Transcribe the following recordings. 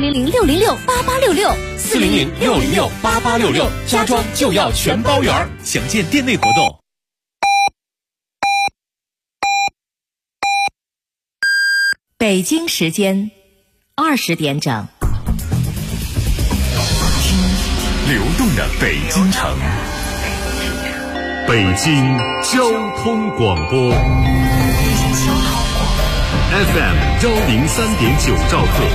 400-606-8866，400-606-8866，家装就要全包圆。详见店内活动。 北京时间20点整。 流动的北京城，北京交通广播 FM 103.9兆赫，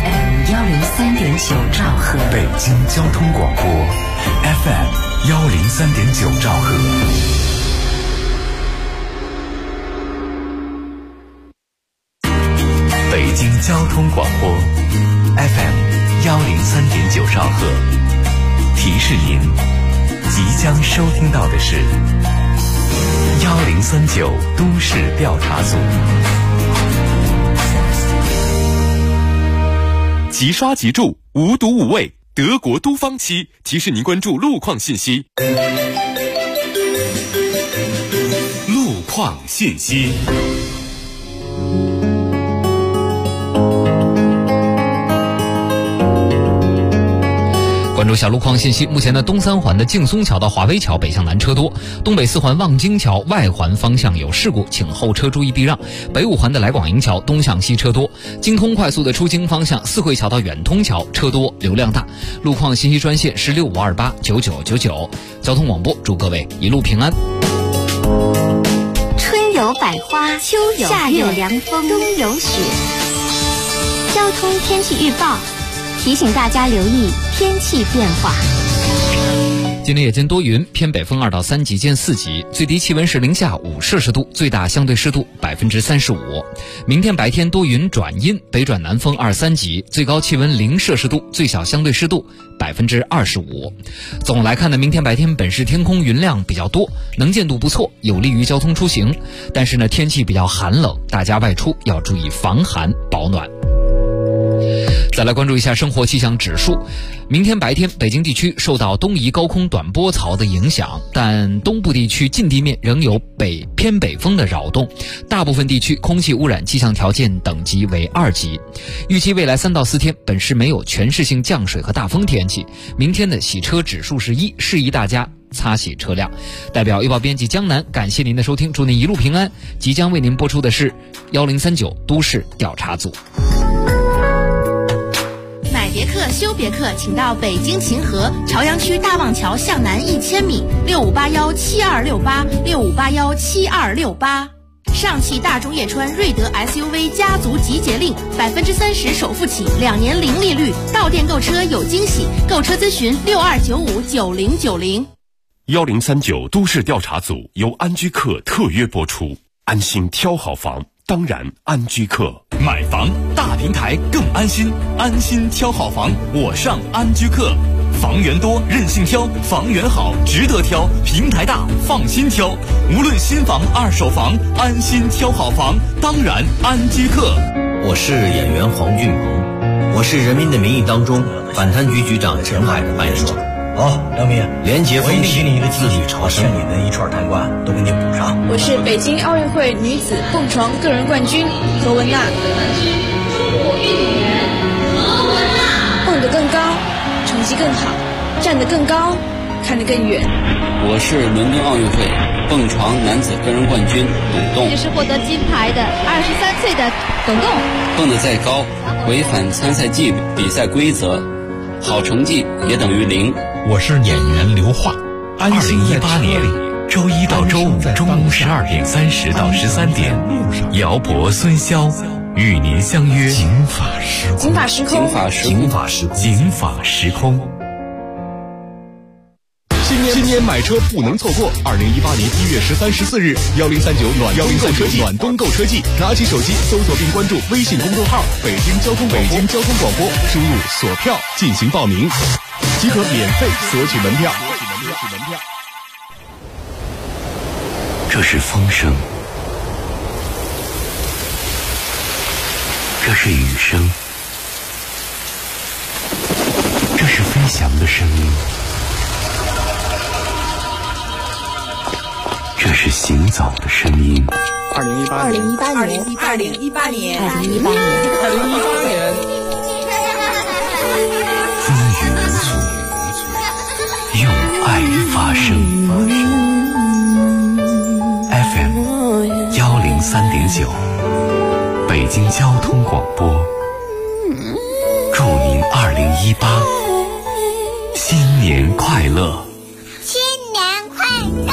103.9兆赫， 北京交通广播 FM 103.9兆赫。北京交通广播 FM 103.9兆赫，提示您，即将收听到的是1039都市调查组。 即刷即住，无毒无味，德国都方漆提示您关注路况信息。路况信息。 关注下路况信息，目前的东三环的劲松桥到华威桥北向南车多，东北四环望京桥外环方向有事故，请后车注意避让。北五环的来广营桥东向西车多，京通快速的出京方向四惠桥到远通桥车多流量大。路况信息专线是65289999。交通广播祝各位一路平安。 春有百花，秋有夏有凉风，冬有雪。交通天气预报提醒大家留意天气变化。 今天夜间多云，偏北风2到3级见4级，最低气温是零下5摄氏度，最大相对湿度35%。明天白天多云转阴，北转南风2-3级，最高气温0摄氏度，最小相对湿度25%。总来看呢，明天白天本市天空云量比较多，能见度不错，有利于交通出行。但是呢，天气比较寒冷，大家外出要注意防寒保暖。再来关注一下生活气象指数。明天白天北京地区受到东移高空短波槽的影响，但东部地区近地面仍有偏北风的扰动，大部分地区空气污染气象条件等级为2级。预计未来3到4天本市没有全市性降水和大风天气。明天的洗车指数是1，适宜大家擦洗车辆。代表预报编辑江南感谢您的收听，祝您一路平安。即将为您播出的是1039都市调查组。 买别克修别克，请到北京秦河朝阳区大望桥向南1000米，65817268，65817268。上汽大众叶川瑞德 SUV 家族集结令，30%首付起，2年零利率，到店购车有惊喜，购车咨询62959090。 1039都市调查组由安居客特约播出，安心挑好房，当然安居客。 买房大平台更安心，安心挑好房，我上安居客。房源多，任性挑，房源好，值得挑，平台大，放心挑。无论新房、二手房，安心挑好房，当然安居客。 我是演员黄俊鹏，我是《人民的名义》当中反贪局局长陈海的扮演者。 好，梁明， 廉洁风气，给你一个自律朝圣， 欠你的一串贪官都给你补上。 我是北京奥运会女子蹦床个人冠军何文娜。蹦得更高，成绩更好，站得更高，看得更远。 我是伦敦奥运会蹦床男子个人冠军董栋。 也是获得金牌的23岁的董栋。 蹦得再高，违反参赛纪律、比赛规则，好成绩也等于0。 我是演员刘化。2018年周一到周五中午12点30到13点，姚博、孙骁与您相约警法时空。 警法时空。 警法时空。 新年买车不能错过！2018年1月13、14日，1039暖冬购车季，拿起手机搜索并关注微信公众号“北京交通广播”，输入锁票进行报名，即可免费索取门票。 这是风声，这是雨声，这是飞翔的声音，这是行走的声音。 2018年。 3.9，北京交通广播，祝您2018新年快乐！ 新年快乐！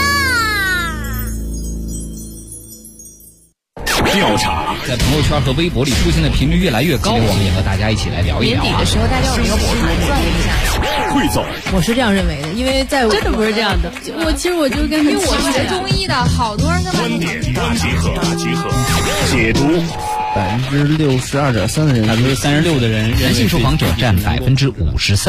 调查在朋友圈和微博里出现的频率越来越高，我们也和大家一起来聊一聊。 年底的时候，大家有没有补盘算一下？ 汇总， 我是这样认为的，因为在真的不是这样的。 其实我就跟因为我学中医的，好多人跟观点大集合，解读。 62.3%的人 ，36%的人，男性受访者占53.1%。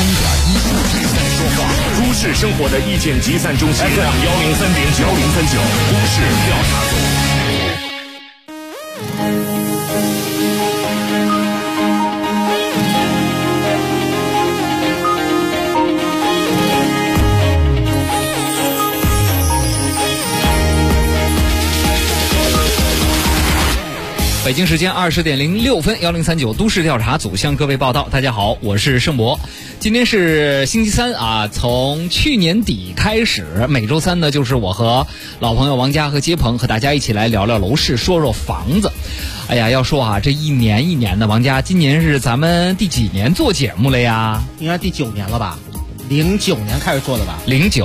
都市生活的意见集散中心 FM 103.9，都市调查组。 北京时间20点06分，1039都市调查组向各位报道。大家好，我是盛博。今天是星期三啊，从去年底开始，每周三呢就是我和老朋友王佳和接鹏和大家一起来聊聊楼市，说说房子。哎呀，要说啊，这一年一年的，王佳，今年是咱们第几年做节目了呀？ 应该第9年了吧？09年开始做的吧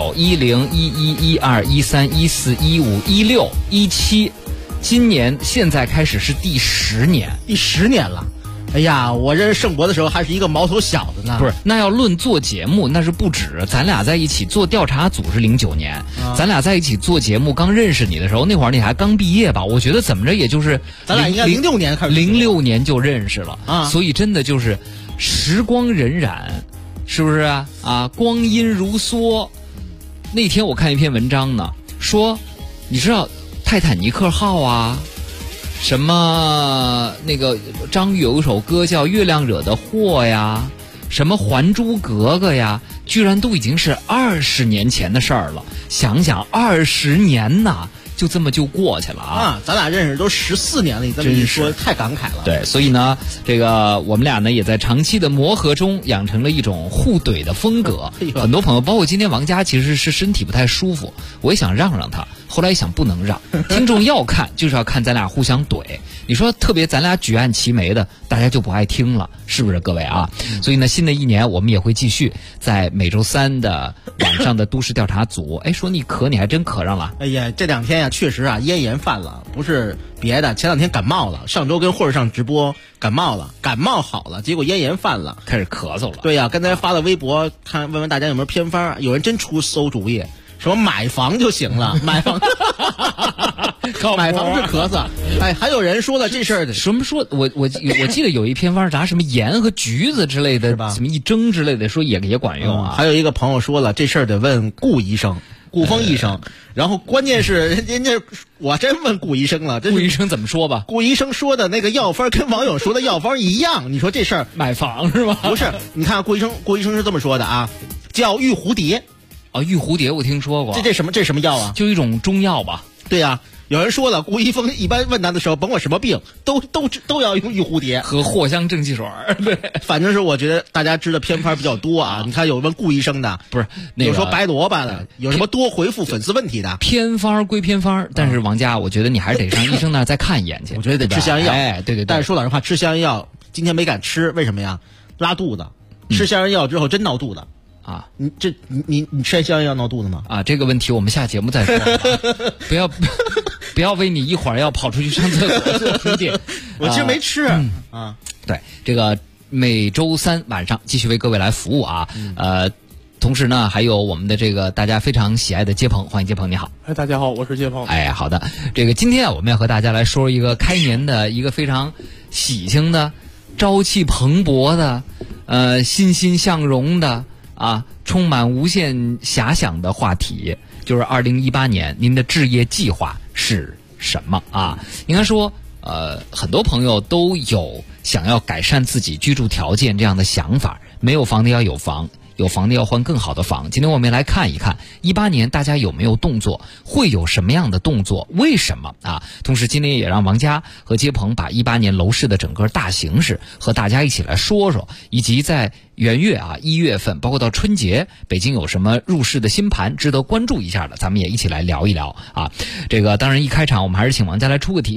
？09、10、11、12、13、14、15、16、17。今年现在开始是第10年， 第10年了。哎呀，我认识盛博的时候还是一个毛头小子呢。 不是，那要论做节目，那是不止。咱俩在一起做调查组是09年，咱俩在一起做节目，刚认识你的时候，那会儿你还刚毕业吧？我觉得怎么着也就是咱俩应该06年开始 ，06年就认识了啊。所以真的就是时光荏苒，是不是啊？啊，光阴如梭。那天我看一篇文章呢，说你知道泰坦尼克号啊，什么那个张宇有一首歌叫《月亮惹的祸》呀，什么《还珠格格》呀，居然都已经是20年前的事儿了。想想20年呐，就这么就过去了啊！ 咱俩认识都14年了，你这么一说太感慨了。 对，所以呢，这个我们俩呢也在长期的磨合中养成了一种互怼的风格。很多朋友，包括今天王佳，其实是身体不太舒服，我也想让让他。后来想不能让听众要看，就是要看咱俩互相怼。你说特别咱俩举案齐眉的，大家就不爱听了，是不是各位啊？所以呢，新的一年我们也会继续在每周3的晚上的都市调查组。哎，说你咳，你还真咳上了。 哎呀，这2天呀，确实啊，咽炎犯了，不是别的，前2天感冒了，上周跟霍儿上直播感冒了，感冒好了，结果咽炎犯了， 开始咳嗽了。 对呀，刚才发了微博，看问问大家有没有偏方，有人真出馊主意。什么买房就行了，买房，买房是咳嗽。哎，还有人说了这事儿的， 什么说？我记得有一偏方，啥什么盐和橘子之类的，什么一蒸之类的，说也管用啊。 还有一个朋友说了，这事儿得问顾医生。顾峰医生，然后关键是人家我真问顾医生了， 顾医生怎么说吧？ 顾医生说的那个药方跟网友说的药方一样，你说这事儿买房是吧？ 不是，你看顾医生是这么说的啊，叫玉蝴蝶。 啊，玉蝴蝶我听说过。 这什么药啊？ 就一种中药吧。 对呀，有人说了，顾一峰一般问他的时候，甭管什么病，都要用玉蝴蝶和藿香正气水。对， 反正是我觉得大家知道偏方比较多啊。你看有问顾医生的， 不是有说白萝卜的，有什么多回复粉丝问题的。 偏方归偏方，但是王佳，我觉得你还是得上医生那儿再看一眼去。 我觉得得吃香药。 哎，对。 但是说老实话，吃香药今天没敢吃，为什么呀？拉肚子。吃香药之后真闹肚子。啊，你吃香药闹肚子吗？ 啊，这个问题我们下节目再说。不要为你一会儿要跑出去上厕所做提点。 我其实没吃啊。对，这个每周3晚上继续为各位来服务啊。同时呢，还有我们的这个大家非常喜爱的接鹏，欢迎接鹏，你好。 哎，大家好，我是接鹏。 哎，好的，这个今天啊，我们要和大家来说一个开年的一个非常喜庆的、朝气蓬勃的、欣欣向荣的。啊，充满无限遐想的话题，就是2018年您的置业计划是什么啊？应该说，很多朋友都有想要改善自己居住条件这样的想法，没有房的要有房。有房的要换更好的房。今天我们来看一看18年大家有没有动作，会有什么样的动作，为什么啊？同时今天也让王佳和接鹏把18年楼市的整个大形势和大家一起来说说，以及在元月啊1月份包括到春节，北京有什么入市的新盘值得关注一下的，咱们也一起来聊一聊啊。这个当然一开场我们还是请王佳来出个题吧。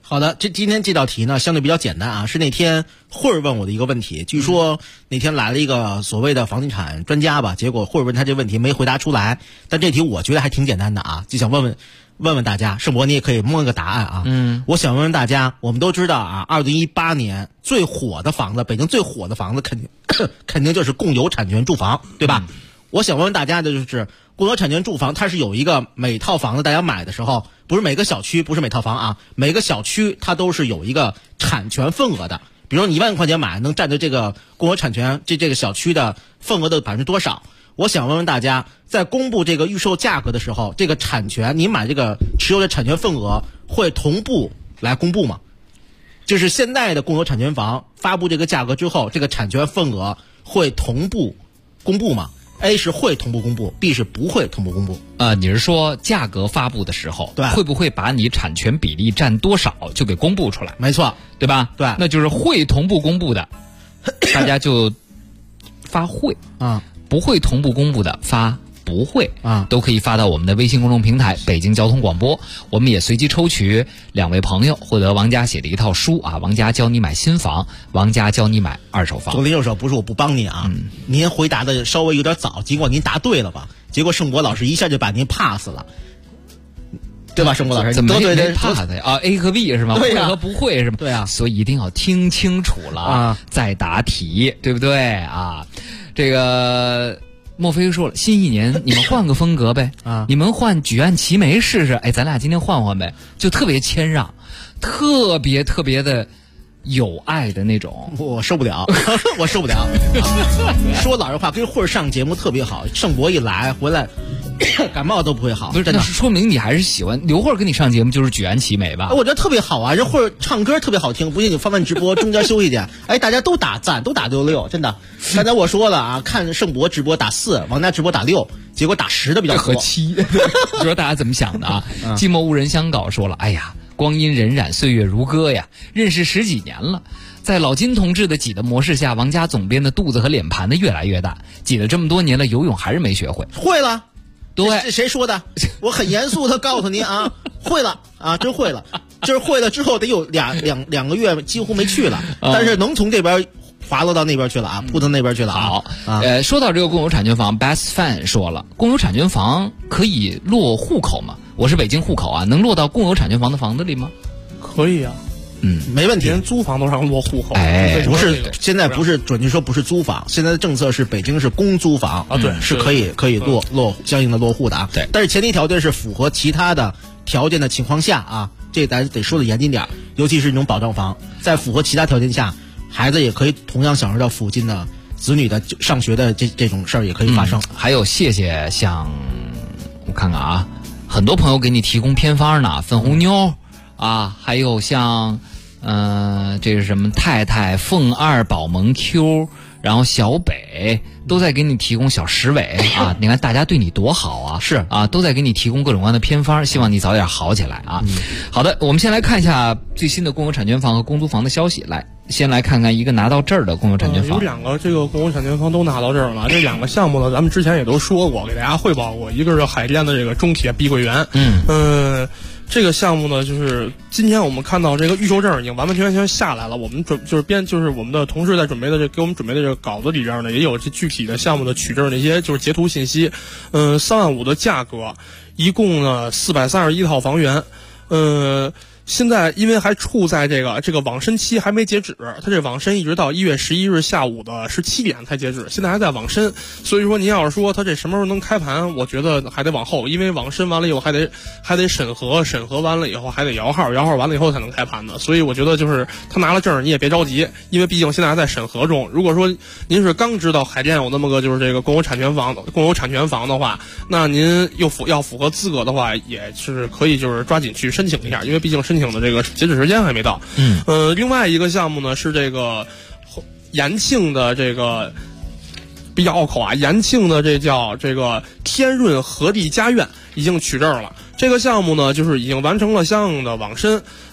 好的，今天这道题呢相对比较简单啊，是那天慧儿问我的一个问题。据说那天来了一个所谓的房地产专家吧，结果慧儿问他这问题没回答出来，但这题我觉得还挺简单的啊，就想问问大家，盛博你也可以摸一个答案啊。我想问问大家，我们都知道啊，2018年最火的房子，北京最火的房子肯定就是共有产权住房，对吧？我想问问大家的就是共有产权住房，它是有一个每套房子大家买的时候，不是每个小区，不是每套房啊，每个小区它都是有一个产权份额的。比如说你1万块钱买，能占着这个共有产权这个小区的份额的多少？我想问问大家，在公布这个预售价格的时候，这个产权你买这个持有的产权份额会同步来公布吗？就是现在的共有产权房发布这个价格之后，这个产权份额会同步公布吗？A 是会同步公布 ，B 是不会同步公布。 你是说价格发布的时候， 对， 会不会把你产权比例占多少就给公布出来？ 没错， 对吧？ 对， 那就是会同步公布的，大家就发会啊， 不会同步公布的发不会啊， 都可以发到我们的微信公众平台北京交通广播。我们也随机抽取2位朋友，获得王家写的一套书啊，王家教你买新房，王家教你买二手房。 左邻右舍不是我不帮您啊，您回答的稍微有点早，尽管您答对了吧，结果盛博老师一下就把您 pass 了。对吧，盛博老师？ 怎么没 pass 呀？啊 ，A 和 B 是吗？ 对呀， 会和不会是吗？ 对啊， 所以一定要听清楚了啊， 再答题，对不对啊？这个莫非说了，新一年你们换个风格呗啊， 你们换举案齐眉试试，哎，咱俩今天换换呗，就特别谦让，特别的有爱的那种。 我受不了，我受不了。说老实话，跟慧儿上节目特别好，盛博一来回来。感冒都不会好， 不是，那是说明你还是喜欢刘慧跟你上节目就是举案齐眉吧？ 我觉得特别好啊，人慧唱歌特别好听，不信你翻翻直播，中间休息去，哎，大家都打赞，都打66，真的。刚才我说了啊，看盛博直播打4，王家直播打6，结果打10的比较多。 和7，不知道大家怎么想的啊？寂寞无人相告说了，哎呀，光阴荏苒，岁月如歌呀，认识10几年了。在老金同志的挤的模式下，王家总编的肚子和脸盘的越来越大，挤了这么多年了，游泳还是没学会。 会了。 对， 这谁说的？我很严肃的告诉您啊，会了啊，真会了。就是会了之后得有两个月几乎没去了，但是能从这边滑落到那边去了啊，扑到那边去了。 好，说到这个共有产权房 ，Best Fan 说了，共有产权房可以落户口吗？我是北京户口啊，能落到共有产权房的房子里吗？ 可以啊。 没问题， 连租房都让落户口。 哎，不是，现在不是准确说不是租房，现在的政策是北京是公租房啊，对， 是可以落相应的落户的啊。 对， 但是前提条件是符合其他的条件的情况下啊，这咱得说的严谨点，尤其是那种保障房，在符合其他条件下，孩子也可以同样享受到附近的子女的上学的这种事儿也可以发生。 还有谢谢像我看看啊，很多朋友给你提供偏方呢，粉红妞啊，还有像。这是什么？太太、凤二、宝萌 Q， 然后小北都在给你提供小石尾啊！你看大家对你多好啊！ 是啊，都在给你提供各种各样的偏方，希望你早点好起来啊！好的，我们先来看一下最新的共有产权房和公租房的消息。来，先来看看一个拿到这儿的共有产权房。 有2个这个共有产权房都拿到这儿了。这2个项目呢，咱们之前也都说过，给大家汇报过。一个是海淀的这个中铁碧桂园，这个项目呢，就是今天我们看到这个预售证已经完完全全下来了。我们就是我们的同事在准备的给我们准备的这个稿子里边呢，也有这具体的项目的取证那些就是截图信息。3万5的价格，一共呢431套房源，现在因为还处在这个网申期还没截止，它这网申一直到1月11日下午的17点才截止，现在还在网申。所以说您要是说它这什么时候能开盘，我觉得还得往后，因为网申完了以后还得审核完了以后还得摇号完了以后才能开盘的。所以我觉得就是他拿了证你也别着急，因为毕竟现在还在审核中。如果说您是刚知道海淀有那么个就是这个共有产权房的话，那您要符合资格的话，也是可以就是抓紧去申请一下，因为毕竟申请的这个截止时间还没到。另外一个项目呢是这个延庆的这个比较拗口啊，延庆的这叫这个天润和地家苑已经取证了。这个项目呢就是已经完成了相应的网申，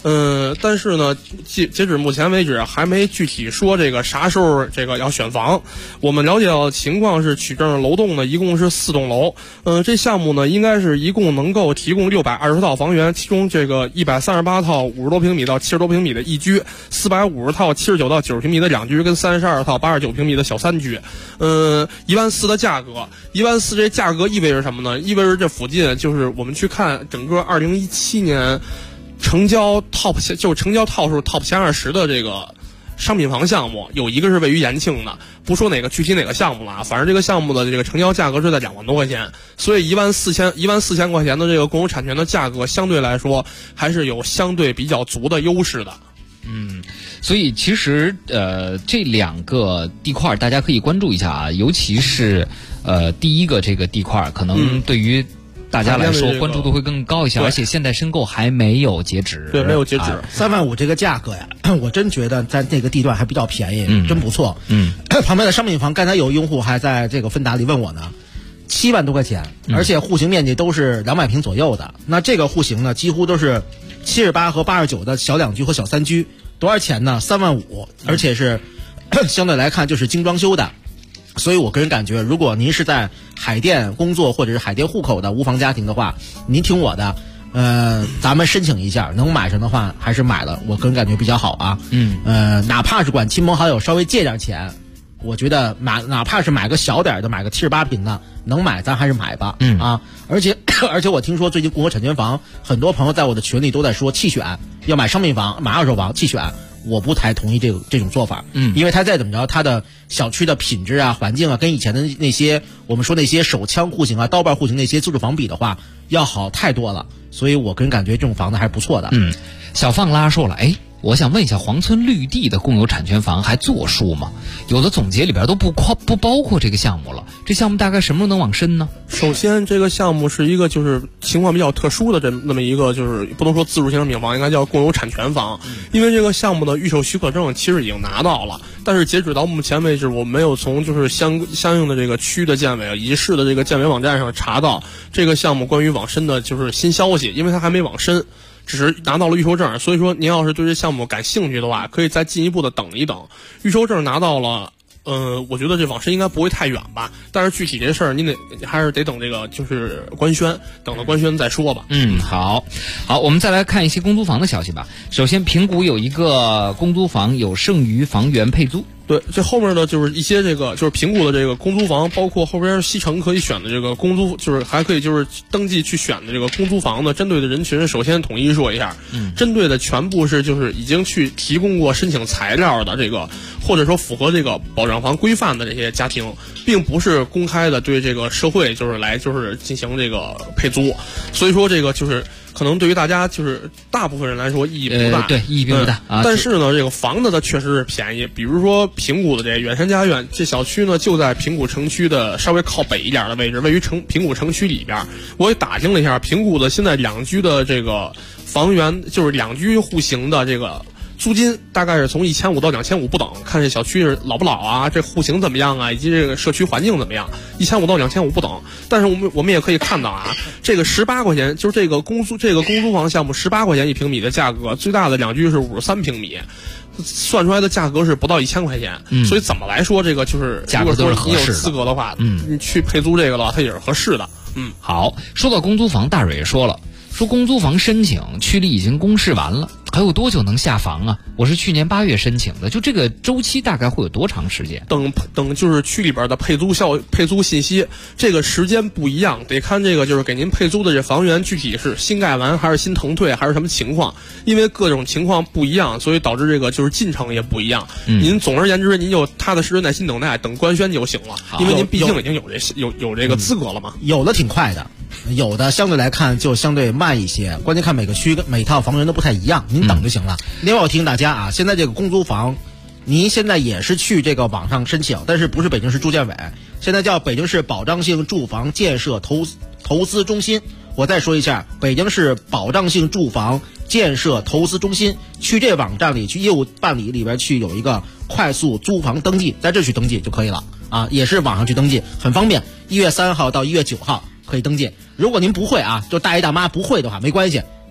但是呢，截止目前为止还没具体说这个啥时候这个要选房。我们了解到的情况是，取证楼栋呢一共是4栋楼，这项目呢应该是一共能够提供620套房源，其中这个138套50多平米到70多平米的一居，450套79到90平米的两居，跟32套89平米的小三居。14000的价格，14000这价格意味着什么呢？意味着这附近就是我们去看整个2017年成交 top 套数 top 前20的这个商品房项目，有一个是位于延庆的，不说具体哪个项目了，反正这个项目的这个成交价格是在2万多块钱，所以14000块钱的这个共有产权的价格，相对来说还是有相对比较足的优势的。 所以其实这2个地块大家可以关注一下啊，尤其是第一个这个地块可能对于大家来说关注度会更高一些，而且现在申购还没有截止。 对，没有截止。 3万5这个价格呀，我真觉得在那个地段还比较便宜，真不错。旁边的商品房，刚才有用户还在这个芬达里问我呢，7万多块钱，而且户型面积都是200平左右的。那这个户型呢，几乎都是78和89的小两居和小三居，多少钱呢？3万5，而且是相对来看就是精装修的。所以我个人感觉，如果您是在海淀工作或者是海淀户口的无房家庭的话，您听我的，咱们申请一下，能买上的话还是买了，我个人感觉比较好啊。哪怕是管亲朋好友稍微借点钱，我觉得哪怕是买个小点的，买个78平的，能买咱还是买吧。而且我听说最近共有产权房，很多朋友在我的群里都在说弃选，要买商品房、买二手房弃选。我不太同意这种做法，因为它再怎么着，它的小区的品质啊、环境啊，跟以前的那些我们说那些手枪户型啊、刀把户型那些自住房比的话，要好太多了。所以我个人感觉这种房子还是不错的。 小放拉说了，我想问一下，黄村绿地的共有产权房还作数吗？有的总结里边都不包括这个项目了，这项目大概什么时候能往申呢？ 首先，这个项目是一个就是情况比较特殊的那么一个，就是不能说自住型商品房，应该叫共有产权房。因为这个项目的预售许可证其实已经拿到了，但是截止到目前为止，我没有从就是相应的这个区的建委以及市的这个建委网站上查到这个项目关于往申的就是新消息，因为它还没往申。只是拿到了预售证，所以说您要是对这项目感兴趣的话，可以再进一步的等一等。预售证拿到了，我觉得这往申应该不会太远吧。但是具体这事儿，您还是得等这个就是官宣，等到官宣再说吧。 好，我们再来看一些公租房的消息吧。首先，平谷有一个公租房有剩余房源配租。 对，这后面呢就是一些这个就是平谷的这个公租房，包括后边西城可以选的这个公租，就是还可以就是登记去选的这个公租房呢，针对的人群首先统一说一下，针对的全部是就是已经去提供过申请材料的这个，或者说符合这个保障房规范的这些家庭，并不是公开的对这个社会就是来就是进行这个配租，所以说这个就是可能对于大家就是大部分人来说意义不大， 对，意义并不大。 但是呢，这个房子它确实是便宜，比如说平谷的这远山家苑，这小区呢就在平谷城区的稍微靠北一点的位置，位于平谷城区里边。我也打听了一下，平谷的现在两居的这个房源，就是两居户型的这个租金大概是从1500到2500不等，看这小区是老不老啊，这户型怎么样啊，以及这个社区环境怎么样，1500到2500不等。但是我们也可以看到啊，这个18块钱，就是这个公租房项目18块钱1平米的价格，最大的两居是53平米。算出来的价格是不到1000块钱，所以怎么来说这个就是价格都是合适的。 你有资格的话，你去配租这个的话，它也是合适的。 好，说到公租房，大蕊也说了，说公租房申请区里已经公示完了，还有多久能下房啊？我是去年8月申请的，就这个周期大概会有多长时间？ 等就是区里边的配租信息，这个时间不一样，得看这个就是给您配租的这房源具体是新盖完还是新腾退还是什么情况，因为各种情况不一样，所以导致这个就是进程也不一样。您总而言之，您就踏踏实实耐心等待，等官宣就行了，因为您毕竟已经有这个资格了嘛。 有的挺快的，有的相对来看就相对慢一些，关键看每个区每套房源都不太一样，您等就行了。另外我提醒大家啊，现在这个公租房您现在也是去这个网上申请，但是不是北京市住建委，现在叫北京市保障性住房建设投资中心。我再说一下，北京市保障性住房建设投资中心，去这网站里去业务办理里边去有一个快速租房登记，在这去登记就可以了啊，也是网上去登记，很方便。1月3号到1月9号可以登记。如果您不会啊，就大爷大妈不会的话没关系，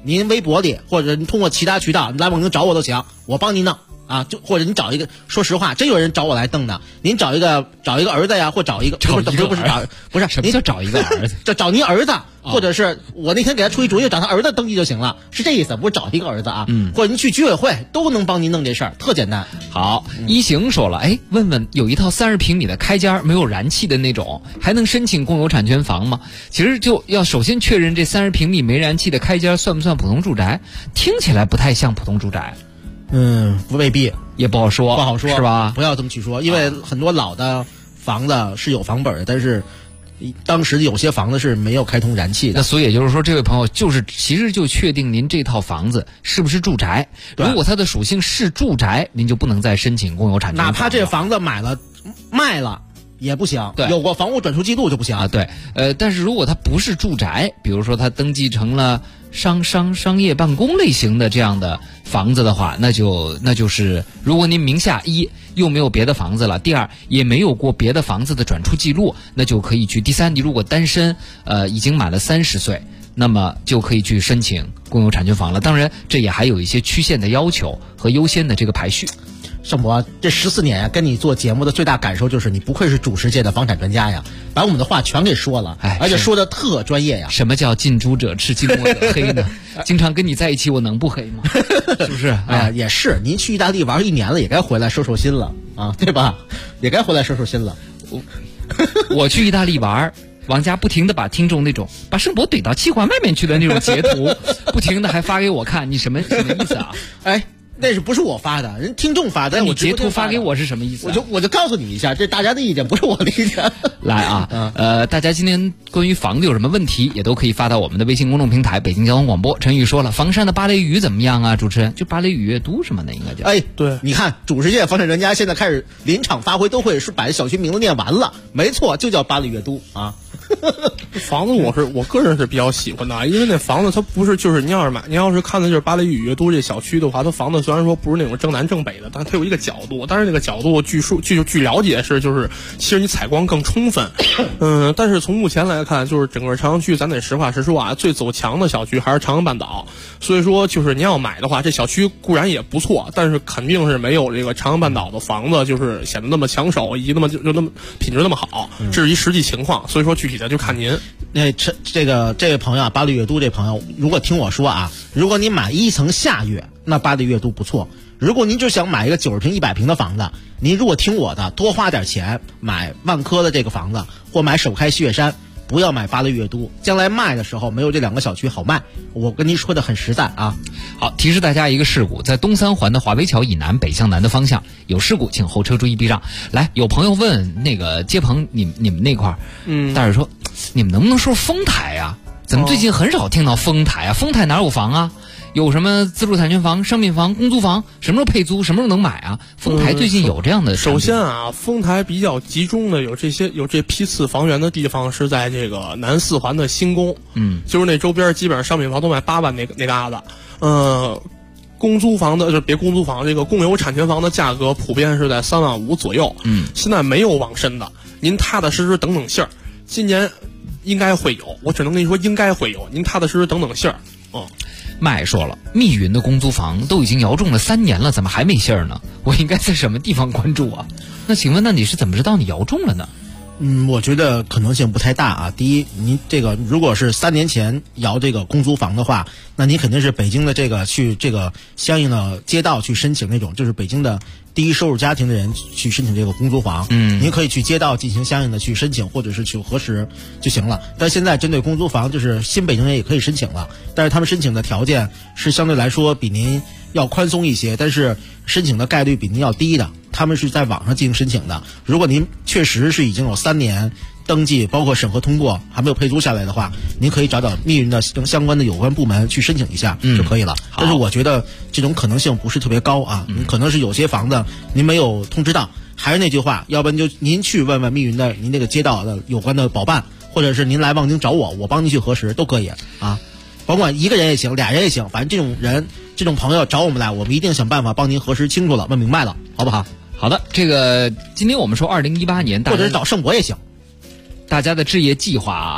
您微博里或者您通过其他渠道，你来望京找我都行，我帮您弄啊。就或者你找一个，说实话，真有人找我来弄的。您找一个儿子呀，或找一个不是， 什么叫找一个儿子？ 找您儿子，或者是我那天给他出一主意，找他儿子登记就行了，是这意思，不是找一个儿子啊。或者您去居委会都能帮您弄这事儿，特简单。 好，一行说了，问问有一套30平米的开间没有燃气的那种，还能申请共有产权房吗？其实就要首先确认这30平米没燃气的开间算不算普通住宅？听起来不太像普通住宅。 未必， 也不好说，是吧？ 不要这么去说，因为很多老的房子是有房本的，但是当时有些房子是没有开通燃气的。 那所以也就是说，这位朋友其实就确定您这套房子是不是住宅。如果它的属性是住宅，您就不能再申请共有产权。 哪怕这房子买了卖了也不行， 对， 有过房屋转出记录就不行啊。对，但是如果它不是住宅，比如说它登记成了商业办公类型的这样的房子的话，那就是如果您名下一又没有别的房子了，第二也没有过别的房子的转出记录，那就可以去。第三，你如果单身，已经满了30岁，那么就可以去申请共有产权房了。当然，这也还有一些区县的要求和优先的这个排序。 盛博，这14年跟你做节目的最大感受就是你不愧是主持界的房产专家呀，把我们的话全给说了，而且说的特专业呀。 什么叫近朱者赤，近墨者黑呢？经常跟你在一起，我能不黑吗？是不是？ 也是。您去意大利玩1年了，也该回来收心了啊，对吧？也该回来收心了。 我去意大利玩，王家不停的把听众那种把盛博怼到气管外面去的那种截图，不停的还发给我看，你什么意思啊？ 那是不是我发的？人听众发的。 你截图发给我是什么意思啊？ 我就告诉你一下，这大家的意见不是我的意见。 来啊，大家今天关于房子有什么问题，也都可以发到我们的微信公众平台北京交通广播。陈宇说了，房山的芭蕾雨怎么样啊？主持人，就芭蕾雨月都什么的应该叫。 对，你看主持界房产专家现在开始临场发挥，都会是把小区名字念完了。没错，就叫芭蕾月都啊。 房子我个人是比较喜欢的，因为那房子它不是就是你要是看的就是芭蕾雨月都这小区的话，它房子虽然说不是那种正南正北的，但它有一个角度，但是那个角度据了解是就是其实你采光更充分。但是从目前来看，就是整个朝阳区咱得实话实说啊，最走强的小区还是朝阳半岛。所以说就是你要买的话，这小区固然也不错，但是肯定是没有这个朝阳半岛的房子就是显得那么抢手，以及那么品质那么好，这是一实际情况。所以说具体的就看您。 这位朋友啊，芭蕾月都这朋友，如果听我说啊，如果你买1层下跃，那芭蕾月都不错。如果您就想买一个90平、100平的房子，您如果听我的，多花点钱买万科的这个房子，或买首开西岳山，不要买芭蕾月都。将来卖的时候没有这2个小区好卖。我跟您说的很实在啊。 好，提示大家一个事故，在东三环的华威桥以南北向南的方向有事故，请后车注意避让。来，有朋友问那个街棚，你们那块儿，大伙说你们能不能说丰台啊？咱们最近很少听到丰台啊，丰台哪有房啊？有什么自住产权房、商品房、公租房，什么时候配租，什么时候能买啊？丰台最近有这样的首先啊，丰台比较集中的有这批次房源的地方是在这个南4环的新宫，就是那周边基本上商品房都卖8万那嘎达。公租房的就别公租房，这个共有产权房的价格普遍是在3万5左右。现在没有往深的，您踏踏实实等信儿，今年应该会有，我只能跟你说应该会有，您踏踏实实等信儿。 麦说了，密云的公租房都已经摇中了3年了，怎么还没信儿呢？我应该在什么地方关注啊？那请问，那你是怎么知道你摇中了呢？ 我觉得可能性不太大啊。第一，您这个如果是3年前摇这个公租房的话，那您肯定是北京的去这个相应的街道去申请那种，就是北京的低收入家庭的人去申请这个公租房。您可以去街道进行相应的去申请，或者是去核实就行了。但现在针对公租房，就是新北京人也可以申请了，但是他们申请的条件是相对来说比您要宽松一些，但是申请的概率比您要低的。他们是在网上进行申请的。如果您确实是已经有3年登记，包括审核通过，还没有配租下来的话，您可以找密云的相关的有关部门去申请一下就可以了。但是我觉得这种可能性不是特别高啊，可能是有些房子您没有通知到。还是那句话，要不然就您去问问密云的您那个街道的有关的保办，或者是您来望京找我帮您去核实都可以啊。甭管1个人也行，2人也行，反正这种人这种朋友找我们来，我们一定想办法帮您核实清楚了，问明白了，好不好？ 好的，这个今天我们说2018年， 或者是找盛博也行。 大家的置业计划啊，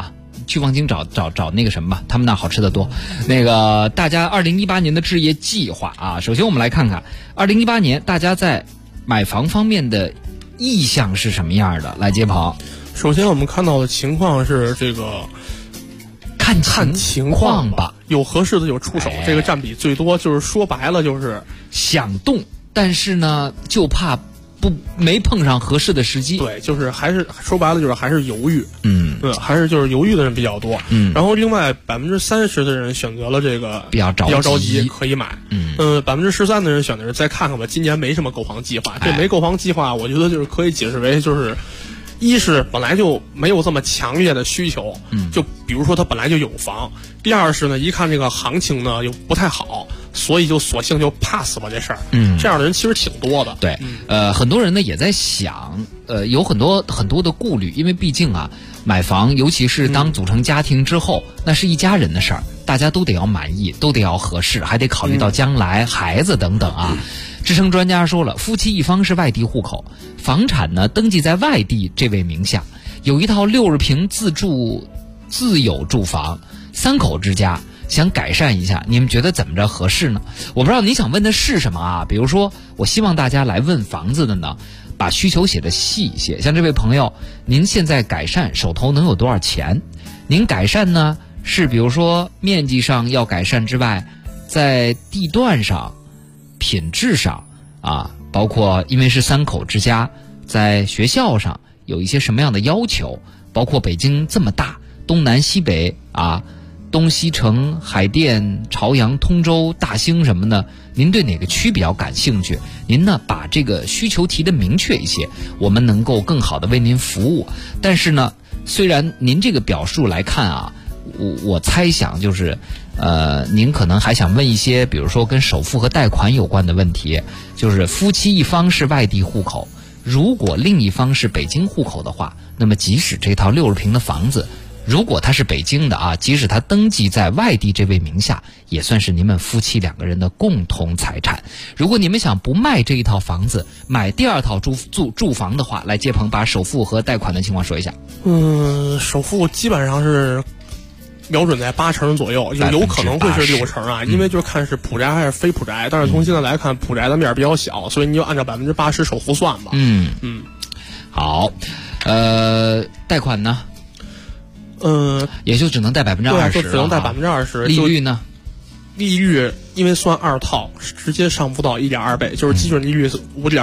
去望京找那个什么吧，他们那好吃的多。那个大家2018年的置业计划啊，首先我们来看看2018年大家在买房方面的意向是什么样的。来，接鹏。 首先我们看到的情况是这个看情况吧， 有合适的有出手，这个占比最多。就是说白了就是想动，但是呢就怕没碰上合适的时机。 对，就是还是说白了就是还是犹豫。还是就是犹豫的人比较多。然后另外30%的人选择了这个比较着急可以买。13%的人选择是再看看吧，今年没什么购房计划。这没购房计划，我觉得就是可以解释为就是一是本来就没有这么强烈的需求，就比如说他本来就有房。第二是呢，一看这个行情呢又不太好，所以就索性就 pass 吧这事儿。这样的人其实挺多的。 对，很多人呢也在想，有很多的顾虑，因为毕竟啊，买房尤其是当组成家庭之后，那是一家人的事儿，大家都得要满意，都得要合适，还得考虑到将来孩子等等啊。智诚专家说了，夫妻一方是外地户口，房产呢登记在外地这位名下，有一套60平自有住房，3口之家，想改善一下，你们觉得怎么着合适呢？我不知道你想问的是什么啊？比如说，我希望大家来问房子的呢，把需求写得细一些。像这位朋友，您现在改善手头能有多少钱？您改善呢是比如说面积上要改善之外，在地段上、品质上啊，包括因为是3口之家，在学校上有一些什么样的要求？包括北京这么大，东南西北啊，东西城、海淀、朝阳、通州、大兴什么的，您对哪个区比较感兴趣？您呢把这个需求提得明确一些，我们能够更好的为您服务。但是呢，虽然您这个表述来看啊，我猜想就是您可能还想问一些比如说跟首付和贷款有关的问题，就是夫妻一方是外地户口，如果另一方是北京户口的话，那么即使这套60平的房子，如果他是北京的啊，即使他登记在外地这位名下，也算是你们夫妻2个人的共同财产。如果你们想不卖这一套房子，买第2套住房的话，来，接鹏把首付和贷款的情况说一下。 首付基本上是瞄准在80%左右，有可能会是60%啊，因为就是看是普宅还是非普宅。但是从现在来看，普宅的面比较小，所以你就按照80%首付算吧。 好，贷款呢？也就只能贷20%， 就只能贷20%。 利率呢？ 利率因为算2套，直接上不到1.2倍，就是基准利率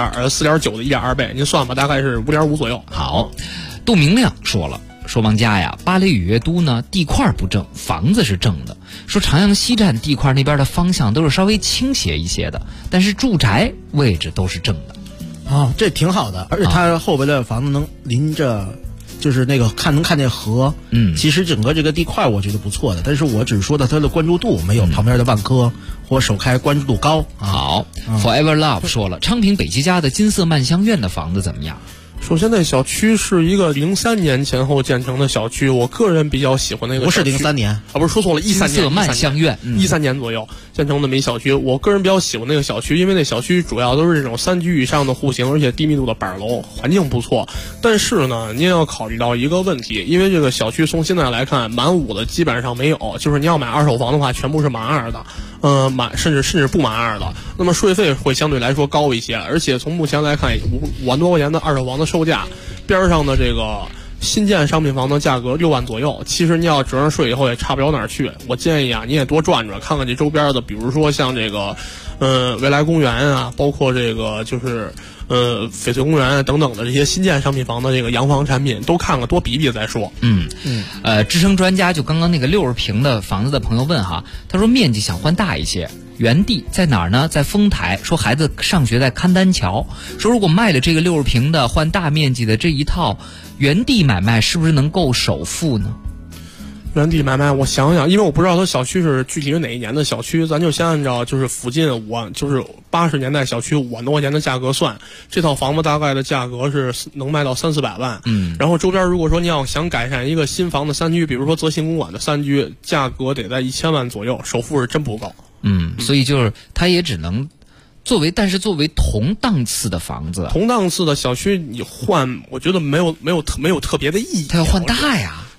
4.9的1.2倍，您算吧，大概是5.5左右。 好，杜明亮说了。说王家呀，巴黎与约都呢地块不正，房子是正的。说长阳西站地块那边的方向都是稍微倾斜一些的，但是住宅位置都是正的。 这挺好的，而且它后边的房子能临着，就是那个能看见河。其实整个这个地块我觉得不错的，但是我只是说的它的关注度没有旁边的万科或首开关注度高。 好，Forever Love 说了，昌平北齐家的金色曼香苑的房子怎么样？ 首先，那小区是一个03年前后建成的小区，我个人比较喜欢那个。 不是03年啊，不是说错了，13年。 金色曼香苑 ，13年左右建成的一小区，我个人比较喜欢那个小区，因为那小区主要都是这种3居以上的户型，而且低密度的板楼，环境不错。但是呢，您要考虑到一个问题，因为这个小区从现在来看，满5的基本上没有，就是你要买2手房的话，全部是满2的。甚至不满2的，那么税费会相对来说高一些，而且从目前来看，5万多块钱的2手房的售价，边上的这个新建商品房的价格6万左右，其实你要折上税以后也差不了哪儿去。我建议啊，你也多转转，看看这周边的，比如说像这个未来公园啊，包括这个就是翡翠公园等等的这些新建商品房的这个洋房产品，都看看多比比再说。 支撑专家就刚刚那个60平的房子的朋友问哈，他说面积想换大一些，原地在哪儿呢？在丰台。说孩子上学在勘丹桥。说如果卖了这个60平的换大面积的这一套，原地买卖是不是能够首付呢？ 原地买卖，我想想，因为我不知道它小区是具体是哪一年的小区，咱就先按照就是附近5万，就是80年代小区5万多块钱的价格算，这套房子大概的价格是能卖到300-400万。然后周边如果说你要想改善一个新房的3居，比如说泽信公馆的3居，价格得在1000万左右，首付是真不高。 所以就是它也只能但是作为同档次的房子， 同档次的小区你换，我觉得没有特别的意义。 它要换大呀。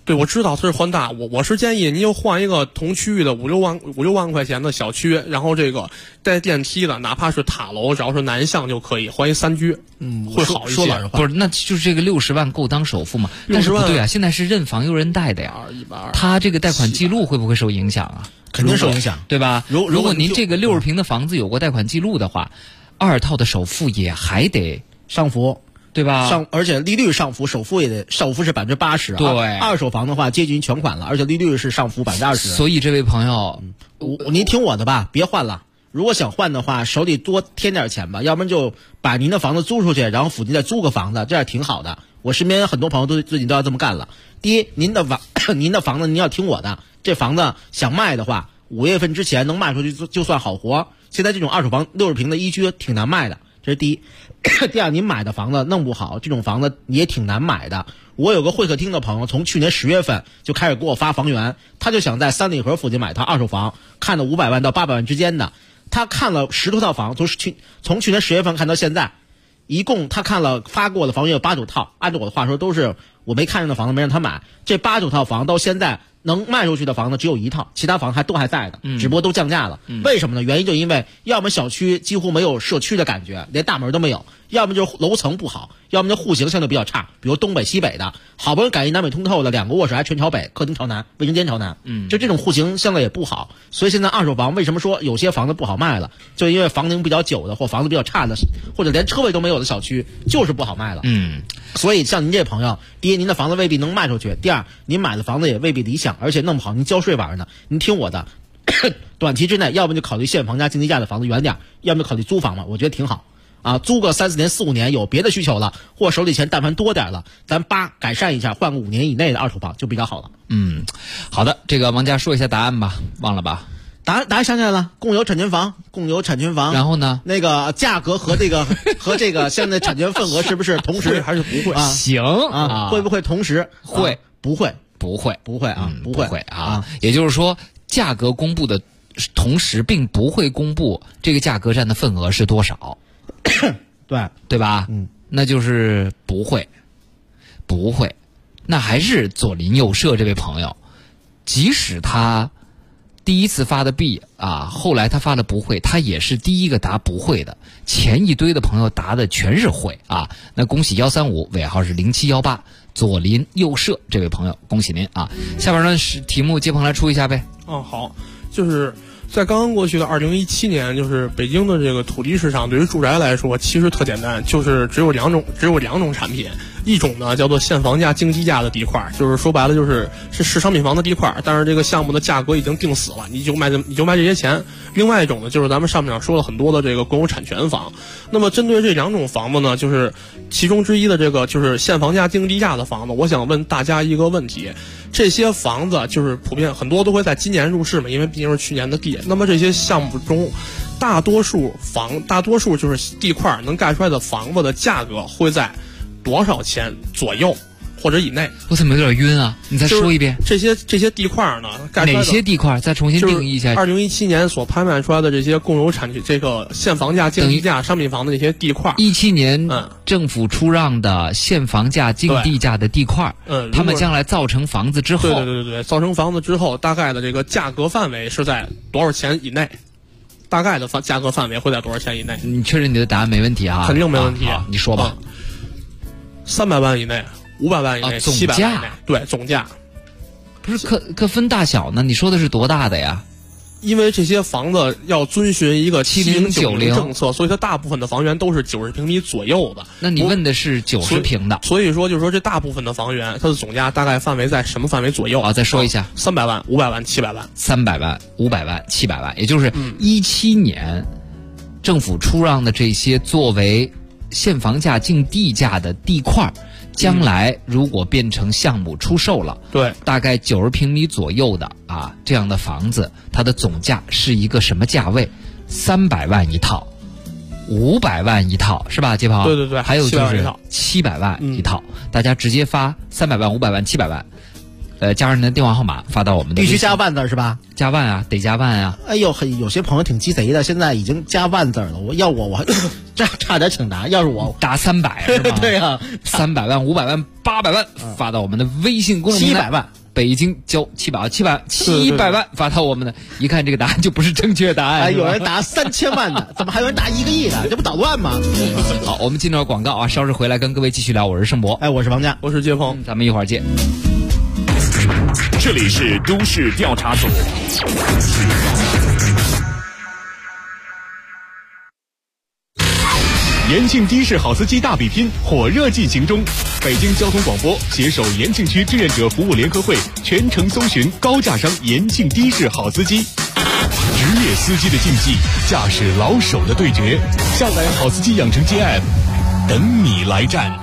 对，我知道它是换大，我是建议你就换一个同区域的五六万块钱的小区，然后这个带电梯的，哪怕是塔楼，只要是南向就可以，换一3居，会好一些。 不是，那就是这个60万够当首付嘛？但是不对啊，现在是认房又认贷的呀，他这个贷款记录会不会受影响啊？ 肯定受影响， 对吧？如果您这个60平的房子有过贷款记录的话，2套的首付也还得上浮。 对吧？ 而且利率上浮，首付是80%。 对， 二手房的话接近全款了，而且利率是上浮20%。 所以这位朋友， 您听我的吧，别换了。如果想换的话，手里多添点钱吧，要不然就把您的房子租出去，然后附近再租个房子，这样挺好的。我身边很多朋友最近都要这么干了。第一，您的房子您要听我的，这房子想卖的话，5月份之前能卖出去就算好活。现在这种二手房60平的1居挺难卖的，这是第一。第二，您买的房子弄不好，这种房子也挺难买的。我有个会客厅的朋友，从去年10月份就开始给我发房源，他就想在三里河附近买套二手房，看的500万到800万之间的。他看了10多套房，从去年10月份看到现在，一共他看了发过的房源有8、9套。按照我的话说，都是我没看上的房子，没让他买。这8、9套房到现在能卖出去的房子只有1套，其他房都还在的，只不过都降价了。为什么呢？原因就因为要么小区几乎没有社区的感觉，连大门都没有；要么就是楼层不好，要么就户型相对比较差，比如东北西北的，好不容易改一南北通透的，2个卧室还全朝北，客厅朝南，卫生间朝南，就这种户型相对也不好。所以现在二手房为什么说有些房子不好卖了，就因为房龄比较久的或房子比较差的，或者连车位都没有的小区就是不好卖了。所以像您这朋友，第一，您的房子未必能卖出去；第二，您买的房子也未必理想，而且弄不好您交税晚上呢。您听我的，短期之内，要么就考虑现房价竞地价的房子远点，要么就考虑租房嘛，我觉得挺好啊。租个3、4年、4、5年，有别的需求了，或手里钱但凡多点了，咱改善一下，换个5年以内的二手房就比较好了。 好的，这个王佳说一下答案吧，忘了吧？ 答案想起来了，共有产权房。 然后呢？ 那个价格和这个现在产权份额是不是同时？ 还是不会？ 行啊，会不会同时？ 会， 不会？ 不会啊， 不会啊。也就是说，价格公布的同时，并不会公布这个价格占的份额是多少。对吧？那就是不会。那还是左邻右舍这位朋友，即使他第一次发的 B 啊，后来他发的不会，他也是第一个答不会的。前一堆的朋友答的全是会啊，那恭喜135尾号是0718左邻右舍这位朋友，恭喜您啊！下边呢是题目，接鹏来出一下呗。 好，就是在刚刚过去的2017年，就是北京的这个土地市场对于住宅来说其实特简单，就是只有两种产品。一种呢叫做现房价竞地价的地块，就是说白了就是商品房的地块，但是这个项目的价格已经定死了，你就卖这些钱。另外一种呢就是咱们上面说了很多的这个共有产权房。那么针对这2种房子呢，就是其中之一的这个就是现房价竞地价的房子，我想问大家一个问题：这些房子就是普遍很多都会在今年入市嘛，因为毕竟是去年的地。那么这些项目中，大多数就是地块能盖出来的房子的价格会在多少钱左右或者以内？ 我怎么有点晕啊？你再说一遍。 这些地块呢，盖出来的哪些地块？再重新定义一下。 2017年所拍卖出来的这些共有产权这个现房价竞地价商品房的这些地块 ，17年政府出让的现房价竞地价的地块，他们将来造成房子之后， 对，造成房子之后，大概的这个价格范围是在多少钱以内？大概的价格范围会在多少钱以内？ 你确认你的答案没问题啊？ 肯定没问题。 你说吧。 300万以内，500万以内，700万以内，对，总价。 不是可分大小呢？你说的是多大的呀？ 因为这些房子要遵循一个7090政策，所以它大部分的房源都是90平米左右的。 那你问的是90平的， 所以说就是说这大部分的房源，它的总价大概范围在什么范围左右啊？再说一下 ，300万、500万、700万 ，300万、500万、700万，也就是17年政府出让的这些作为现房价竞地价的地块，将来如果变成项目出售了， 对， 大概90平米左右的这样的房子，它的总价是一个什么价位？300万一套，500万一套，是吧，杰鹏？ 对， 还有就是700万一套，大家直接发300万、500万、700万。 家人的电话号码发到我们的。 必须加万字是吧？ 加万啊，得加万啊。 哎呦，有些朋友挺鸡贼的，现在已经加万字了。我还差点请答，要是我答300是吧？ 对啊 ，300万、500万、800万发到我们的微信公众平台。 700万。 北京交700万发到我们的，一看这个答案就不是正确答案。 有人答3000万的，怎么还有人答1个亿的？这不捣乱吗？ 好，我们进到广告啊，稍事回来跟各位继续聊。我是盛博， 我是王佳， 我是杰鹏， 咱们一会儿见。 这里是都市调查组。延庆的士好司机大比拼火热进行中，北京交通广播携手延庆区志愿者服务联合会全程搜寻高价商延庆的士好司机，职业司机的竞技，驾驶老手的对决。下载好司机养成机 App， 等你来战。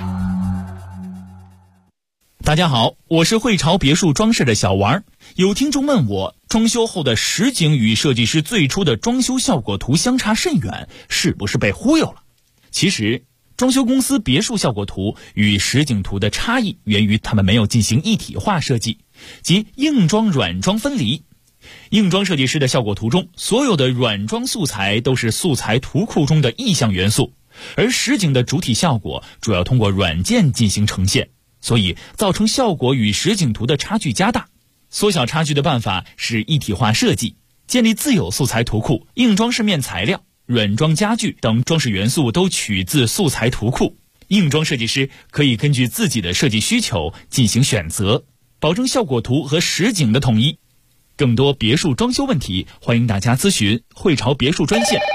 大家好，我是汇潮别墅装饰的小王。有听众问我，装修后的实景与设计师最初的装修效果图相差甚远，是不是被忽悠了？其实，装修公司别墅效果图与实景图的差异源于他们没有进行一体化设计，即硬装软装分离。硬装设计师的效果图中，所有的软装素材都是素材图库中的意象元素，而实景的主体效果主要通过软件进行呈现，所以造成效果与实景图的差距加大。缩小差距的办法是一体化设计，建立自有素材图库，硬装饰面材料、软装家具等装饰元素都取自素材图库。硬装设计师可以根据自己的设计需求进行选择，保证效果图和实景的统一。更多别墅装修问题，欢迎大家咨询汇潮别墅专线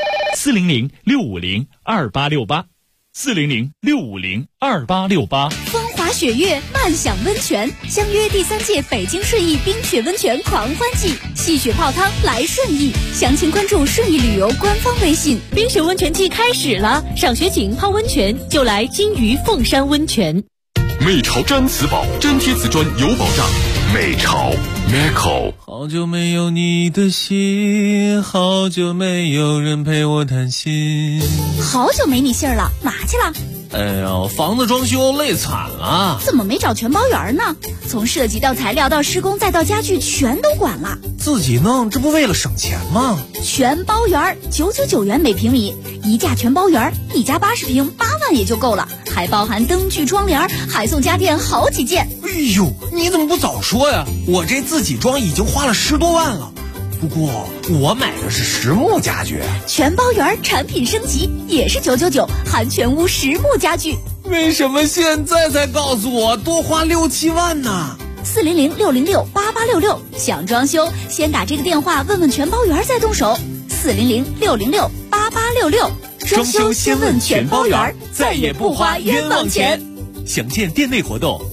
400-650-2868，400-650-2868。 风华雪月，漫享温泉，相约第3届北京顺义冰雪温泉狂欢季，戏雪泡汤来顺义，详情关注顺义旅游官方微信。 冰雪温泉季开始了，赏雪景泡温泉就来金鱼凤山温泉。 美潮毡瓷宝，粘贴瓷砖有保障。美潮 Meco。 好久没有你的信，好久没有人陪我谈心。 好久没你信儿了，哪去了？ 哎呦，房子装修累惨了。 怎么没找全包圆呢？从设计到材料到施工再到家具全都管了。 自己弄，这不为了省钱吗？ 全包圆999元每平米，一价全包圆，一家80平8万也就够了，还包含灯具窗帘，还送家电好几件。 哎呦，你怎么不早说呀？我这自己装已经花了10多万了。不过我买的是实木家具， 全包圆产品升级也是999，含全屋实木家具。 为什么现在才告诉我多花6、7万呢 ？400-606-8866，想装修先打这个电话问问全包圆再动手。400-606-8866， 装修先问全包圆，再也不花冤枉钱。详见店内活动。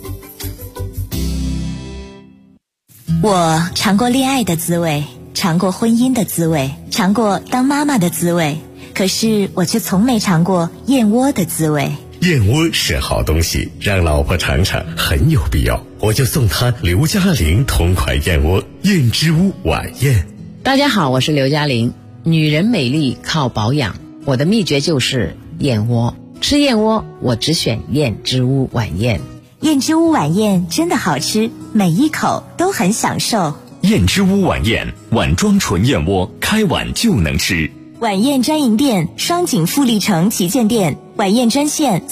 我尝过恋爱的滋味，尝过婚姻的滋味，尝过当妈妈的滋味，可是我却从没尝过燕窝的滋味。 燕窝是好东西，让老婆尝尝很有必要，我就送她刘嘉玲同款燕窝燕之屋晚宴。 大家好，我是刘嘉玲。女人美丽靠保养，我的秘诀就是燕窝。吃燕窝我只选燕之屋晚宴。 燕之屋晚宴真的好吃，每一口都很享受。 燕之屋晚宴，碗装纯燕窝，开碗就能吃。 晚宴专营店：双井富力城旗舰店。晚宴专线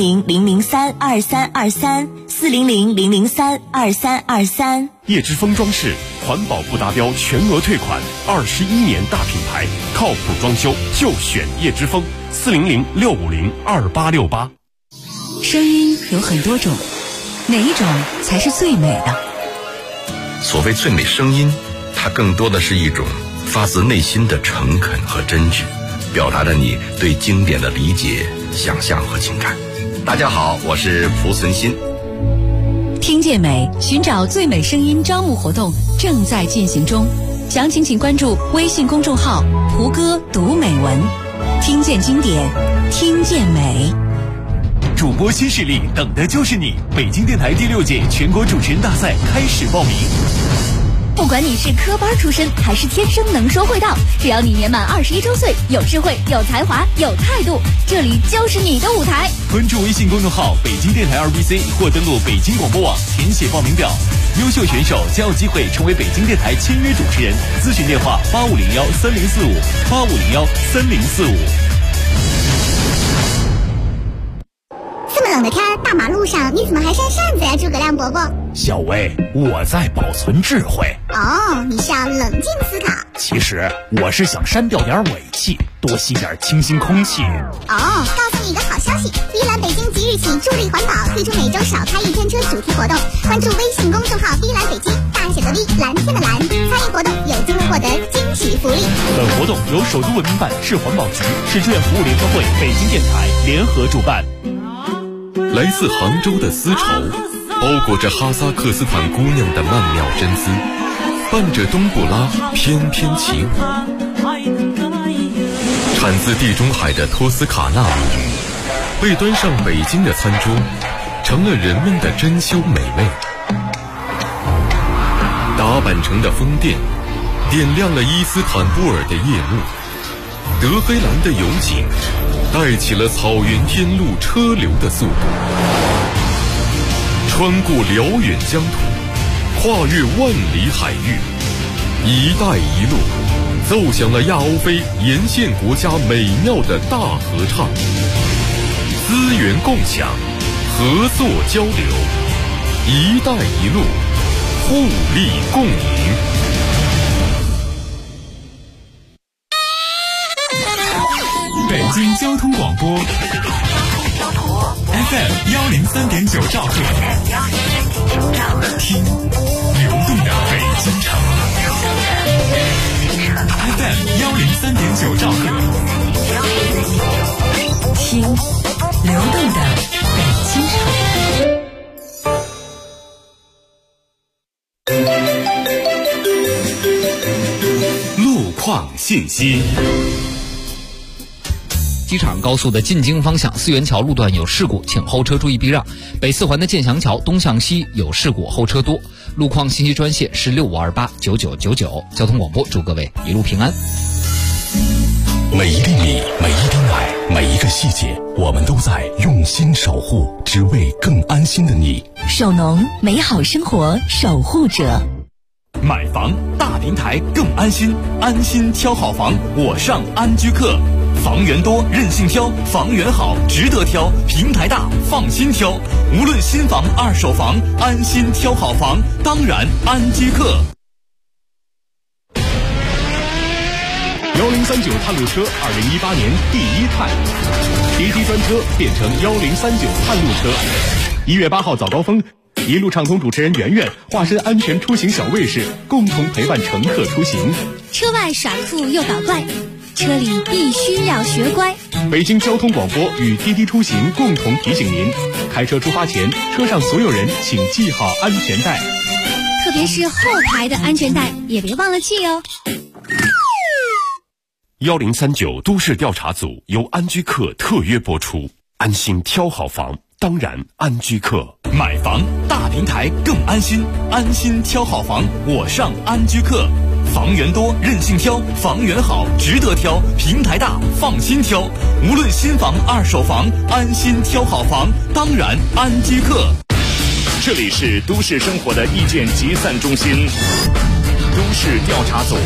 ：400-003-2323，400-003-2323。 叶之峰装饰，环保不达标全额退款，21年大品牌，靠谱装修就选叶之峰。400-650-2868。 声音有很多种，哪一种才是最美的？ 所谓最美声音，它更多的是一种发自内心的诚恳和真挚，表达着你对经典的理解、想象和情感。大家好，我是蒲存昕。 听见美，寻找最美声音招募活动正在进行中，详情请关注微信公众号蒲哥读美文。听见经典，听见美。 主播新势力，等的就是你！北京电台第6届全国主持人大赛开始报名。 不管你是科班出身还是天生能说会道，只要你年满21周岁，有智慧、有才华、有态度，这里就是你的舞台。 关注微信公众号北京电台2BC 或登录北京广播网填写报名表，优秀选手将有机会成为北京电台签约主持人。咨询电话85013045，85013045。 这么冷的天，大马路上你怎么还扇扇子呀，诸葛亮伯伯？ 小薇，我在保存智慧。 哦，你是要冷静思考。 其实我是想删掉点尾气，多吸点清新空气。 哦，告诉你一个好消息，碧蓝北京即日起助力环保，推出每周少开一天车主题活动。关注微信公众号碧蓝北京，大写的 V， 蓝天的蓝，参与活动有机会获得惊喜福利。 本活动由首都文明办、市环保局、市志愿服务联合会、北京电台联合主办。 来自杭州的丝绸，包裹着哈萨克斯坦姑娘的曼妙真姿，伴着冬不拉翩翩起舞。产自地中海的托斯卡纳米，被端上北京的餐桌，成了人们的珍馐美味。打扮成的风电，点亮了伊斯坦布尔的夜幕。德黑兰的油井，带起了草原天路车流的速度。穿过辽远疆土，跨越万里海域，一带一路奏响了亚欧非沿线国家美妙的大合唱。资源共享，合作交流，一带一路，互利共赢。 北京交通广播 FM103.9兆赫，听流动的北京城。FM103.9兆赫， 听流动的北京城。路况信息。 机场高速的进京方向思源桥路段有事故，请后车注意避让。北四环的建祥桥东向西有事故，后车多。路况信息专线是65289999。交通广播祝各位一路平安。 每一粒米，每一滴奶，每一个细节，我们都在用心守护，只为更安心的你。 首农，美好生活守护者。 买房大平台更安心，安心挑好房，我上安居客。房源多，任性挑，房源好，值得挑，平台大，放心挑。无论新房、二手房，安心挑好房，当然安居客。 1039探路车2018年第一探，滴滴专车变成1039探路车。1月8号早高峰，一路畅通主持人圆圆化身安全出行小卫士，共同陪伴乘客出行。 车外耍酷又搞怪，车里必须要学乖。 北京交通广播与滴滴出行共同提醒您：开车出发前，车上所有人请系好安全带， 特别是后排的安全带也别忘了系哦。 1039都市调查组由安居客特约播出，安心挑好房，当然安居客。 买房大平台更安心，安心挑好房，我上安居客。房源多，任性挑，房源好，值得挑，平台大，放心挑。无论新房、二手房，安心挑好房，当然安居客。 这里是都市生活的意见集散中心，都市调查组。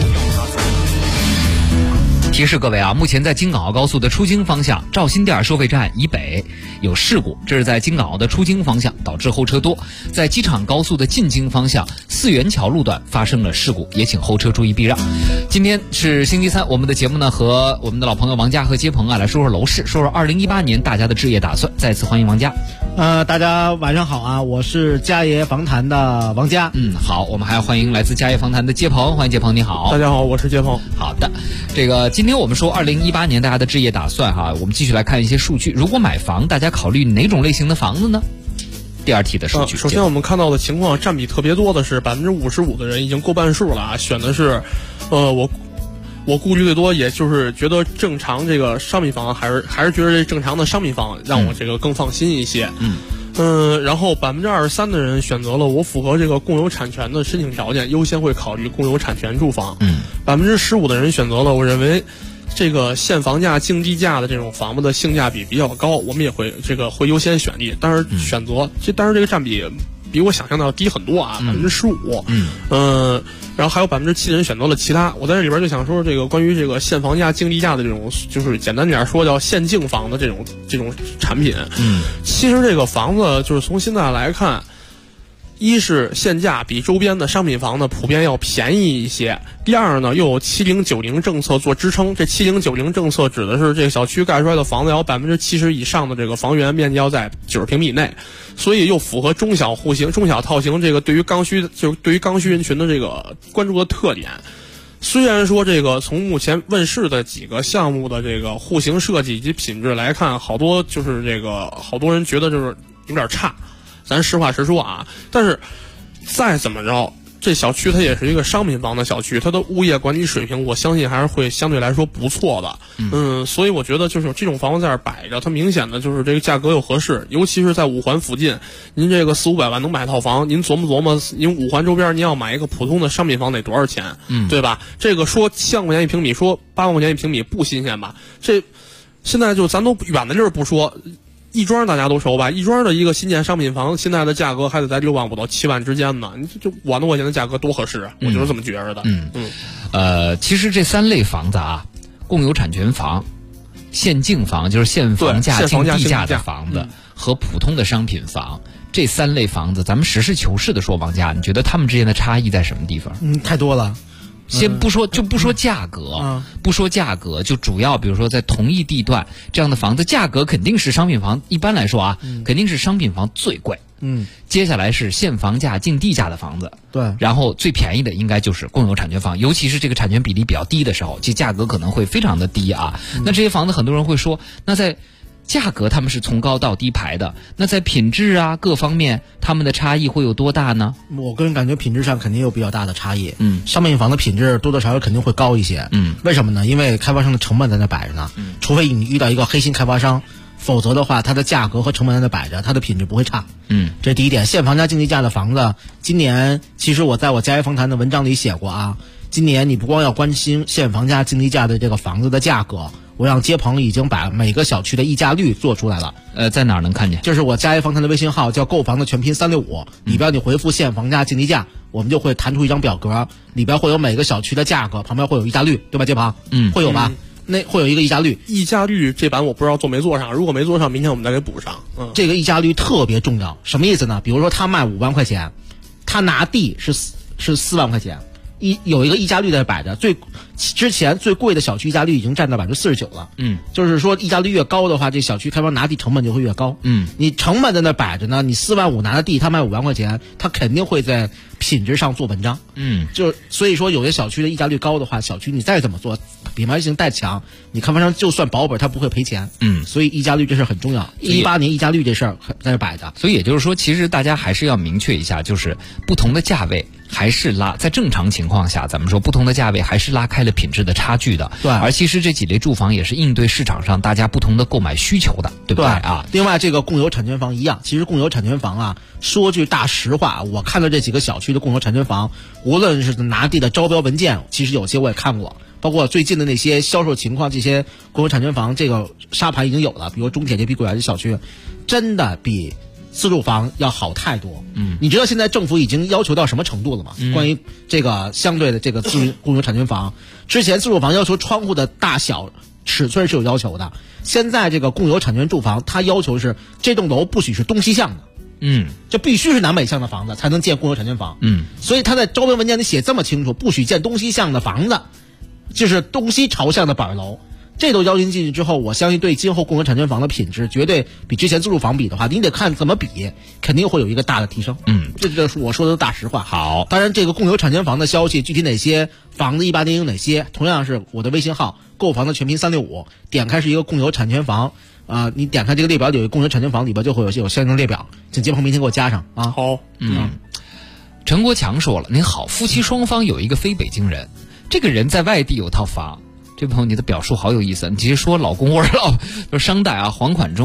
提示各位啊，目前在京港澳高速的出京方向赵新店收费站以北有事故，这是在京港澳的出京方向导致后车多。在机场高速的进京方向四元桥路段发生了事故，也请后车注意避让。今天是星期三，我们的节目呢和我们的老朋友王佳和接鹏啊来说说楼市，说说2018年大家的置业打算。再次欢迎王佳。 大家晚上好啊，我是佳业房坛的王佳。 好，我们还要欢迎来自佳业房坛的接鹏，欢迎接鹏，你好。 大家好，我是接鹏。 好的，这个今天我们说2018年大家的置业打算哈，我们继续来看一些数据。如果买房，大家考虑哪种类型的房子呢？第二题的数据。 首先我们看到的情况，占比特别多的是55%的人已经过半数了啊，选的是，我顾虑最多，也就是觉得正常这个商品房，还是觉得这正常的商品房让我这个更放心一些。 然后23%的人选择了我符合这个共有产权的申请条件，优先会考虑共有产权住房。15%的人选择了我认为这个现房价竞地价的这种房子的性价比比较高，我们也会会优先选地。但是当然这个占比比我想象的要低很多啊，15%。然后还有7%的人选择了其他。我在这里边就想说，这个关于这个现房价竞地价的这种，就是简单点说叫现竞房的这种产品。其实这个房子就是从现在来看，一是现价比周边的商品房呢普遍要便宜一些，第二呢又有7090政策做支撑。这7090政策指的是这个小区盖出来的房子要70%以上的这个房源面积要在90平米内，所以又符合中小套型这个对于刚需人群的这个关注的特点。虽然说这个从目前问世的几个项目的这个户型设计以及品质来看，好多人觉得就是有点差，咱实话实说啊。但是再怎么着，这小区它也是一个商品房的小区，它的物业管理水平我相信还是会相对来说不错的。所以我觉得就是这种房子在这儿摆着，它明显的就是这个价格又合适，尤其是在5环附近，您这个400-500万能买套房，您琢磨您5环周边您要买一个普通的商品房得多少钱？对吧？这个说7万块钱一平米，说8万块钱一平米不新鲜吧？这现在就咱都远的地儿不说。亦庄大家都熟吧？亦庄的一个新建商品房，现在的价格还得在6万5到7万之间呢。你就5万多块钱的价格多合适啊！我就是这么觉着的。 其实这3类房子啊，共有产权房、现竞房就是现房价竞地价的房子和普通的商品房，这3类房子，咱们实事求是的说，王佳，你觉得他们之间的差异在什么地方？ 太多了。 先不说价格，不说价格，就主要比如说在同一地段这样的房子，价格肯定是商品房，一般来说啊，肯定是商品房最贵。接下来是现房价竞地价的房子， 对， 然后最便宜的应该就是共有产权房，尤其是这个产权比例比较低的时候，其价格可能会非常的低啊。那这些房子很多人会说，那在价格他们是从高到低排的，那在品质啊各方面他们的差异会有多大呢？ 我个人感觉品质上肯定有比较大的差异。商品房的品质多多少少肯定会高一些。为什么呢？因为开发商的成本在那摆着呢。除非你遇到一个黑心开发商，否则的话它的价格和成本在那摆着，它的品质不会差。这是第一点。现房价竞地价的房子，今年其实我在我家业访谈的文章里写过啊，今年你不光要关心现房价竞地价的这个房子的价格，我让街棚已经把每个小区的溢价率做出来了。 在哪儿能看见？ 就是我家业访谈的微信号叫购房的全拼365，里边你回复现房价竞地价，我们就会弹出一张表格，里边会有每个小区的价格，旁边会有溢价率，对吧？街棚会有吧？那会有一个溢价率。 溢价率这版我不知道做没做上，如果没做上，明天我们再给补上。 这个溢价率特别重要，什么意思呢？比如说他卖5万块钱，他拿地是4万块钱。有一个溢价率在摆着，之前最贵的小区溢价率已经占到49%了。就是说溢价率越高的话，这小区开发拿地成本就会越高。你成本在那摆着呢，你4万5拿的地，他卖5万块钱，他肯定会在品质上做文章。所以说有些小区的溢价率高的话，小区你再怎么做品牌性带强，你开发商就算保本他不会赔钱。所以溢价率这事很重要。18年溢价率这事儿在这摆着。 所以也就是说，其实大家还是要明确一下，就是不同的价位还是在正常情况下，咱们说不同的价位还是拉开了品质的差距的。 对， 而其实这几类住房也是应对市场上大家不同的购买需求的，对不对啊？ 另外，这个共有产权房一样，其实共有产权房啊，说句大实话，我看到这几个小区的共有产权房，无论是拿地的招标文件，其实有些我也看过，包括最近的那些销售情况，这些共有产权房这个沙盘已经有了，比如中铁这碧桂园这小区，真的比自住房要好太多。你知道现在政府已经要求到什么程度了吗？关于这个相对的这个共有产权房，之前自住房要求窗户的大小尺寸是有要求的，现在这个共有产权住房它要求是这栋楼不许是东西向的。这必须是南北向的房子才能建共有产权房。所以他在招标文件里写这么清楚，不许建东西向的房子，就是东西朝向的板楼。这都要求进去之后，我相信对今后共有产权房的品质绝对比之前自住房比的话，你得看怎么比，肯定会有一个大的提升。这是我说的大实话。 好， 当然这个共有产权房的消息，具体哪些房子18年有哪些，同样是我的微信号购房的全拼365，点开是一个共有产权房你点开这个列表里有共有产权房，里边就会有相应的列表，请街棚明天给我加上啊。 好。 陈国强说了，您好，夫妻双方有一个非北京人，这个人在外地有套房。这朋友你的表述好有意思，你直接说老公或者商贷啊还款中，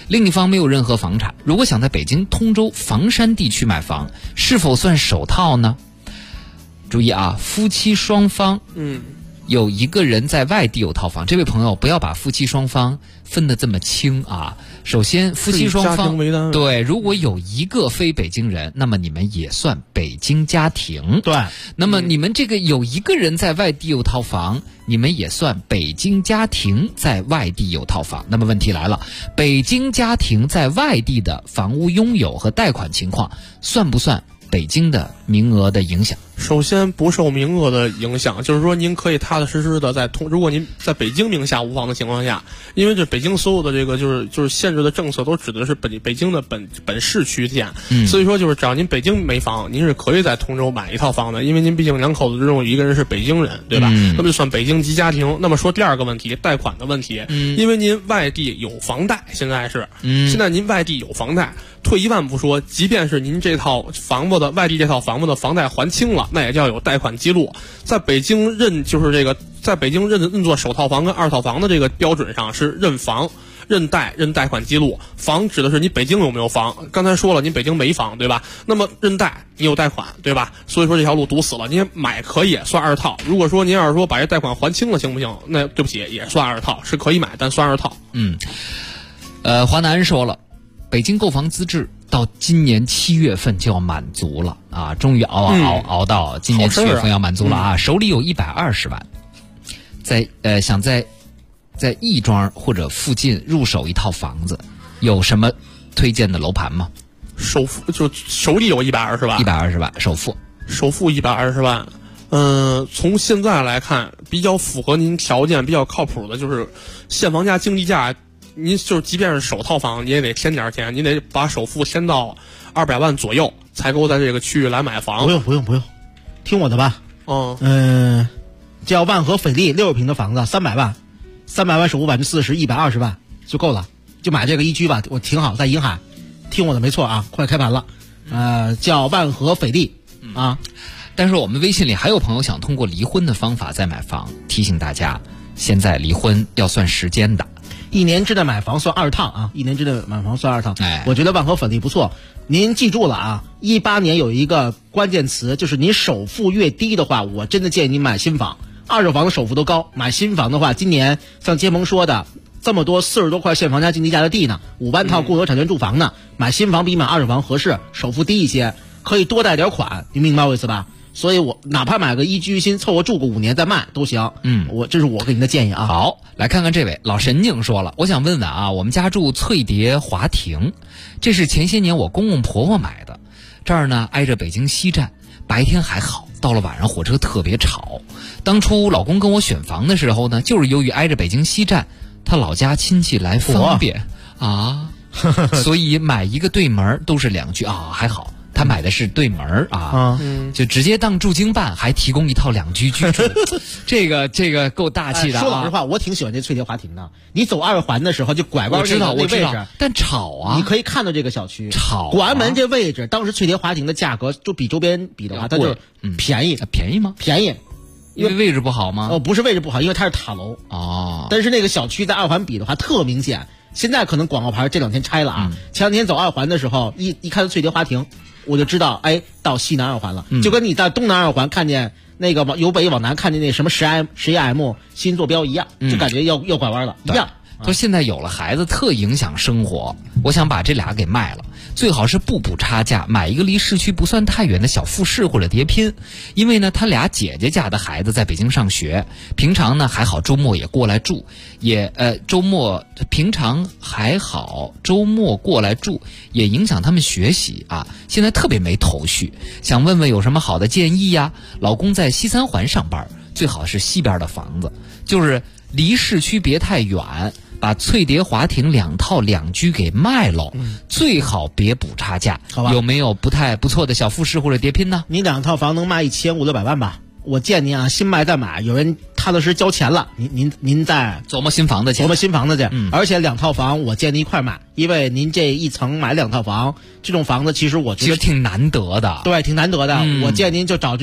另一方没有任何房产，如果想在北京通州房山地区买房，是否算首套呢？注意啊，夫妻双方有一个人在外地有套房，这位朋友不要把夫妻双方分得这么清啊。首先，夫妻双方对，如果有一个非北京人，那么你们也算北京家庭。 对， 那么你们这个有一个人在外地有套房，你们也算北京家庭在外地有套房。那么问题来了，北京家庭在外地的房屋拥有和贷款情况，算不算北京的名额的影响？ 首先不受名额的影响，就是说您可以踏踏实实的如果您在北京名下无房的情况下，因为这北京所有的这个就是限制的政策都指的是北京的本市区县，所以说就是只要您北京没房，您是可以在通州买一套房的，因为您毕竟两口子之中有一个人是北京人，对吧？那么就算北京级家庭。那么说第二个问题，贷款的问题，因为您外地有房贷，现在您外地有房贷，退一万步说，即便是您这套房子的外地这套房子的房贷还清了，那也叫有贷款记录。在北京认作首套房跟二套房的这个标准上是认房、认贷款记录。房指的是你北京有没有房，刚才说了您北京没房，对吧？那么认贷你有贷款，对吧？所以说这条路堵死了。您买可以算二套，如果说您要是说把这贷款还清了行不行？那对不起，也算二套，是可以买，但算二套。 华南说了，北京购房资质到今年7月份就要满足了啊！终于熬到今年7月份要满足了啊！手里有120万，想在亦庄或者附近入手一套房子，有什么推荐的楼盘吗？ 首付就手里有120万 ，120万首付 120万。从现在来看，比较符合您条件、比较靠谱的就是现房价、经济价。您就是即便是首套房，你也得添点钱，你得把首付添到200万左右，才够在这个区域来买房。 不用，听我的吧。叫万和斐丽60平的房子，300万首付40%，120万就够了，就买这个1居吧。我挺好，在银海，听我的没错啊，快开盘了。叫万和斐丽啊。 但是我们微信里还有朋友想通过离婚的方法再买房，提醒大家，现在离婚要算时间的。 1年之内买房算2套啊！1年之内买房算2套。我觉得万和斐丽不错。您记住了啊！18年有一个关键词，就是您首付越低的话，我真的建议您买新房。二手房的首付都高，买新房的话，今年像接盟说的，这么多40多块现房加经济价的地呢，5万套共有产权住房呢，买新房比买二手房合适，首付低一些，可以多贷点款，你明白我意思吧？所以我哪怕买个1居新，凑合住个5年再卖都行。这是我给您的建议啊。 好，来看看这位老神经说了，我想问问啊，我们家住翠蝶华庭，这是前些年我公公婆婆买的，这儿呢挨着北京西站，白天还好，到了晚上火车特别吵。当初老公跟我选房的时候呢，就是由于挨着北京西站，他老家亲戚来方便啊，所以买一个对门都是2居啊，还好。他买的是对门啊，就直接当驻京办，还提供一套2居居住，这个够大气的啊！ 说老实话，我挺喜欢这翠蝶华庭的。你走2环的时候就拐弯这个位置， 但吵啊！ 你可以看到这个小区吵， 广安门这位置，当时翠蝶华庭的价格就比周边比的话，它就是便宜， 便宜吗？ 便宜， 因为位置不好吗？ 不是位置不好，因为它是塔楼哦。 但是那个小区在2环比的话特明显，现在可能广告牌这2天拆了啊。前2天走2环的时候，一看到翠蝶华庭。我就知道，到西南2环了，就跟你在东南2环看见那个由北往南看见那什么10M 新坐标一样，就感觉要拐弯了，一样。 说现在有了孩子特影响生活，我想把这俩给卖了，最好是不补差价，买一个离市区不算太远的小复式或者叠拼。因为呢，他俩姐姐家的孩子在北京上学，平常呢还好，周末也过来住，平常还好，周末过来住也影响他们学习啊。现在特别没头绪，想问问有什么好的建议呀？老公在西3环上班，最好是西边的房子，就是离市区别太远。把翠蝶华庭2套2居给卖了，最好别补差价。 好吧？ 有没有不错的小复式或者叠拼呢？ 你2套房能卖1500-600万吧？我建议您啊，新卖再买，有人踏踏实交钱了，您再琢磨新房子去。 而且2套房我建议一块买，因为您这一层买2套房，这种房子其实我觉得挺难得的。 对，挺难得的。我建议您就找这种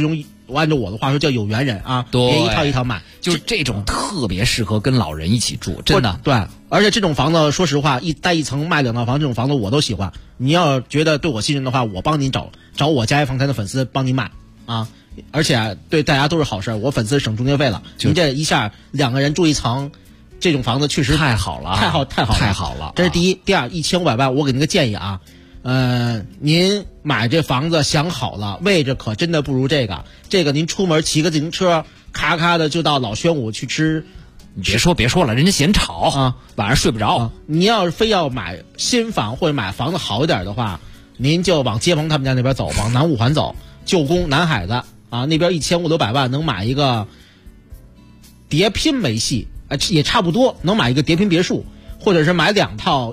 按照我的话说叫有缘人啊， 对， 别一套一套买， 就是这种特别适合跟老人一起住，真的。 对，而且这种房子说实话，带一层卖2套房这种房子我都喜欢。你要觉得对我信任的话，我帮你找我家业房产的粉丝帮你买啊，而且对大家都是好事，我粉丝省中介费了。您这一下2个人住一层，这种房子确实太好了，太好了。 这是第一，第二，1500万，我给您个建议啊。您买这房子想好了，位置可真的不如这个。这个您出门骑个自行车，咔咔的就到老宣武去吃。 你别说了，人家嫌吵啊，晚上睡不着。 你要是非要买新房或者买房子好一点的话，您就往街鹏他们家那边走，往南五环走，旧宫南海的啊，那边1500-600万能买一个叠拼没戏，也差不多能买一个叠拼别墅。或者是买2套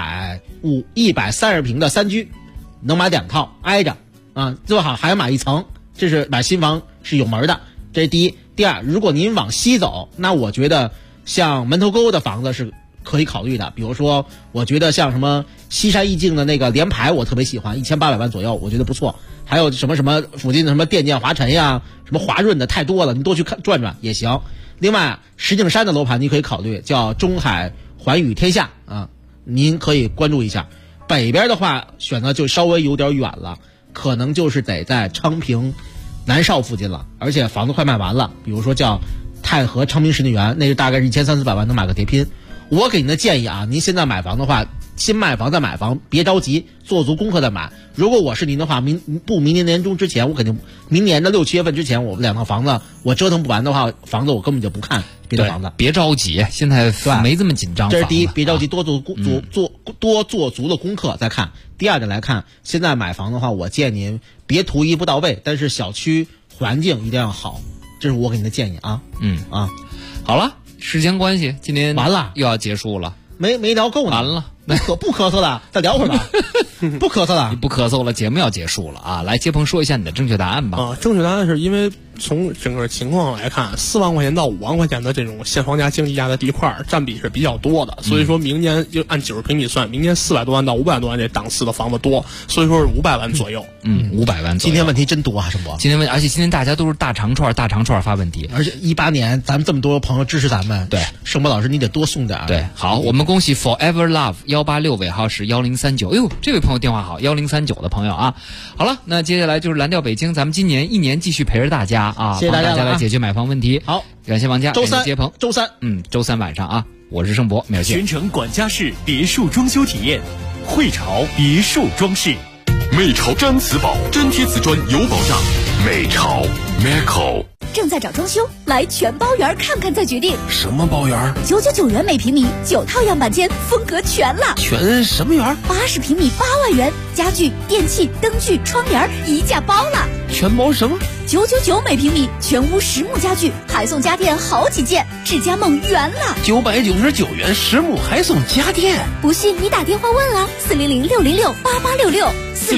130平的3居，能买2套挨着啊，最好还要买1层，这是买新房是有门的。这是第一。第二，如果您往西走，那我觉得像门头沟的房子是可以考虑的，比如说我觉得像什么西山意境的那个联排我特别喜欢，1800万左右我觉得不错。还有什么附近的什么电建华晨呀，什么华润的太多了，你多去看转转也行。另外石景山的楼盘你可以考虑，叫中海环宇天下啊，您可以关注一下。北边的话选择就稍微有点远了，可能就是得在昌平南邵附近了，而且房子快卖完了。比如说叫太和昌平实景园，那是大概是1300-400万能买个叠拼。我给您的建议啊，您现在买房的话，新卖房再买房，别着急，做足功课再买。如果我是您的话，明年年中之前，我肯定明年的6-7月份之前，我2套房子我折腾不完的话，房子我根本就不看别的房子。 别着急，现在没这么紧张。 这是第一，别着急，多做足了功课再看。第二点来看，现在买房的话，我建议您别图一步到位，但是小区环境一定要好，这是我给您的建议啊。 好了，时间关系，今天完了， 又要结束了， 没聊够呢， 完了。 不咳嗽了，再聊会儿吧。不咳嗽了， 你不咳嗽了，节目要结束了啊！来，杰鹏说一下你的正确答案吧。 正确答案是因为从整个情况来看，4万块钱到5万块钱的这种现房价、经济价的地块占比是比较多的，所以说明年就按90平米算，明年400多万到500多万这档次的房子多，所以说是500万左右。 500万左右。 今天问题真多啊，什么？ 而且今天大家都是大长串发问题， 而且18年咱们这么多朋友支持咱们， 对， 盛博老师你得多送点。 对，好，我们恭喜 Forever Love 186尾号是1039。哎呦，这位朋友电话好，1039的朋友啊。好了，那接下来就是蓝调北京，咱们今年1年继续陪着大家啊， 谢谢大家来解决买房问题。 好， 感谢王佳， 周三杰鹏， 周三晚上啊，我是盛博，明儿见。 全程管家式别墅装修体验，汇潮别墅装饰， 美潮粘瓷宝，粘贴瓷砖有保障。美潮 Meco。 正在找装修，来全包园看看再决定。 什么包园 ？999元每平米，9套样板间，风格全了。 全什么园 ？80平米8万元，家具、电器、灯具、窗帘一价包了。 全包什么 ？999每平米，全屋实木家具，还送家电好几件，智家梦圆了。 999元实木还送家电， 不信你打电话问啊，400-606-8866。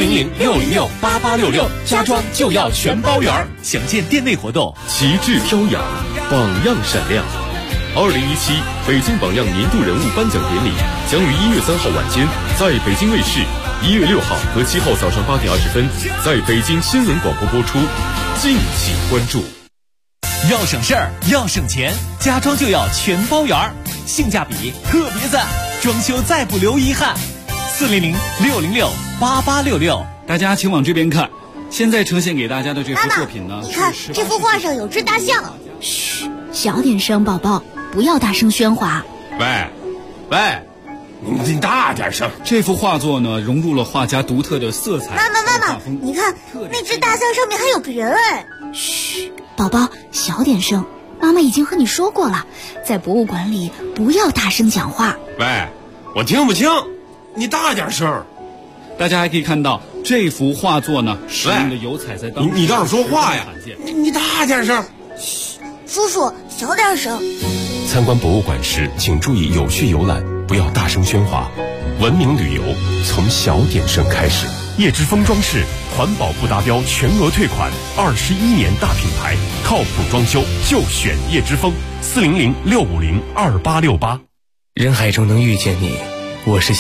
400-606-8866，家装就要全包圆。详见店内活动。 旗帜飘扬，榜样闪亮。2017北京榜样年度人物颁奖典礼将于1月3号晚间在北京卫视，1月6号和7号早上8点20分在北京新闻广播播出，敬请关注。 要省事儿，要省钱，家装就要全包圆，性价比特别赞，装修再不留遗憾。400-606-8866， 大家请往这边看。现在呈现给大家的这幅作品呢， 你看这幅画上有只大象。 嘘，小点声，宝宝，不要大声喧哗。 喂，你大点声。 这幅画作呢，融入了画家独特的色彩。 妈妈，你看那只大象上面还有个人哎。 嘘，宝宝，小点声。妈妈已经和你说过了，在博物馆里不要大声讲话。 喂，我听不清，你大点声。 大家还可以看到这幅画作呢，使用的油彩在当中。 你倒是说话呀！你大点声。 嘘，叔叔小点声。 参观博物馆时，请注意有序游览，不要大声喧哗。文明旅游从小点声开始。叶之峰装饰，环保不达标全额退款，21年大品牌，靠谱装修就选叶之峰。400-650-2868。 人海中能遇见你，我是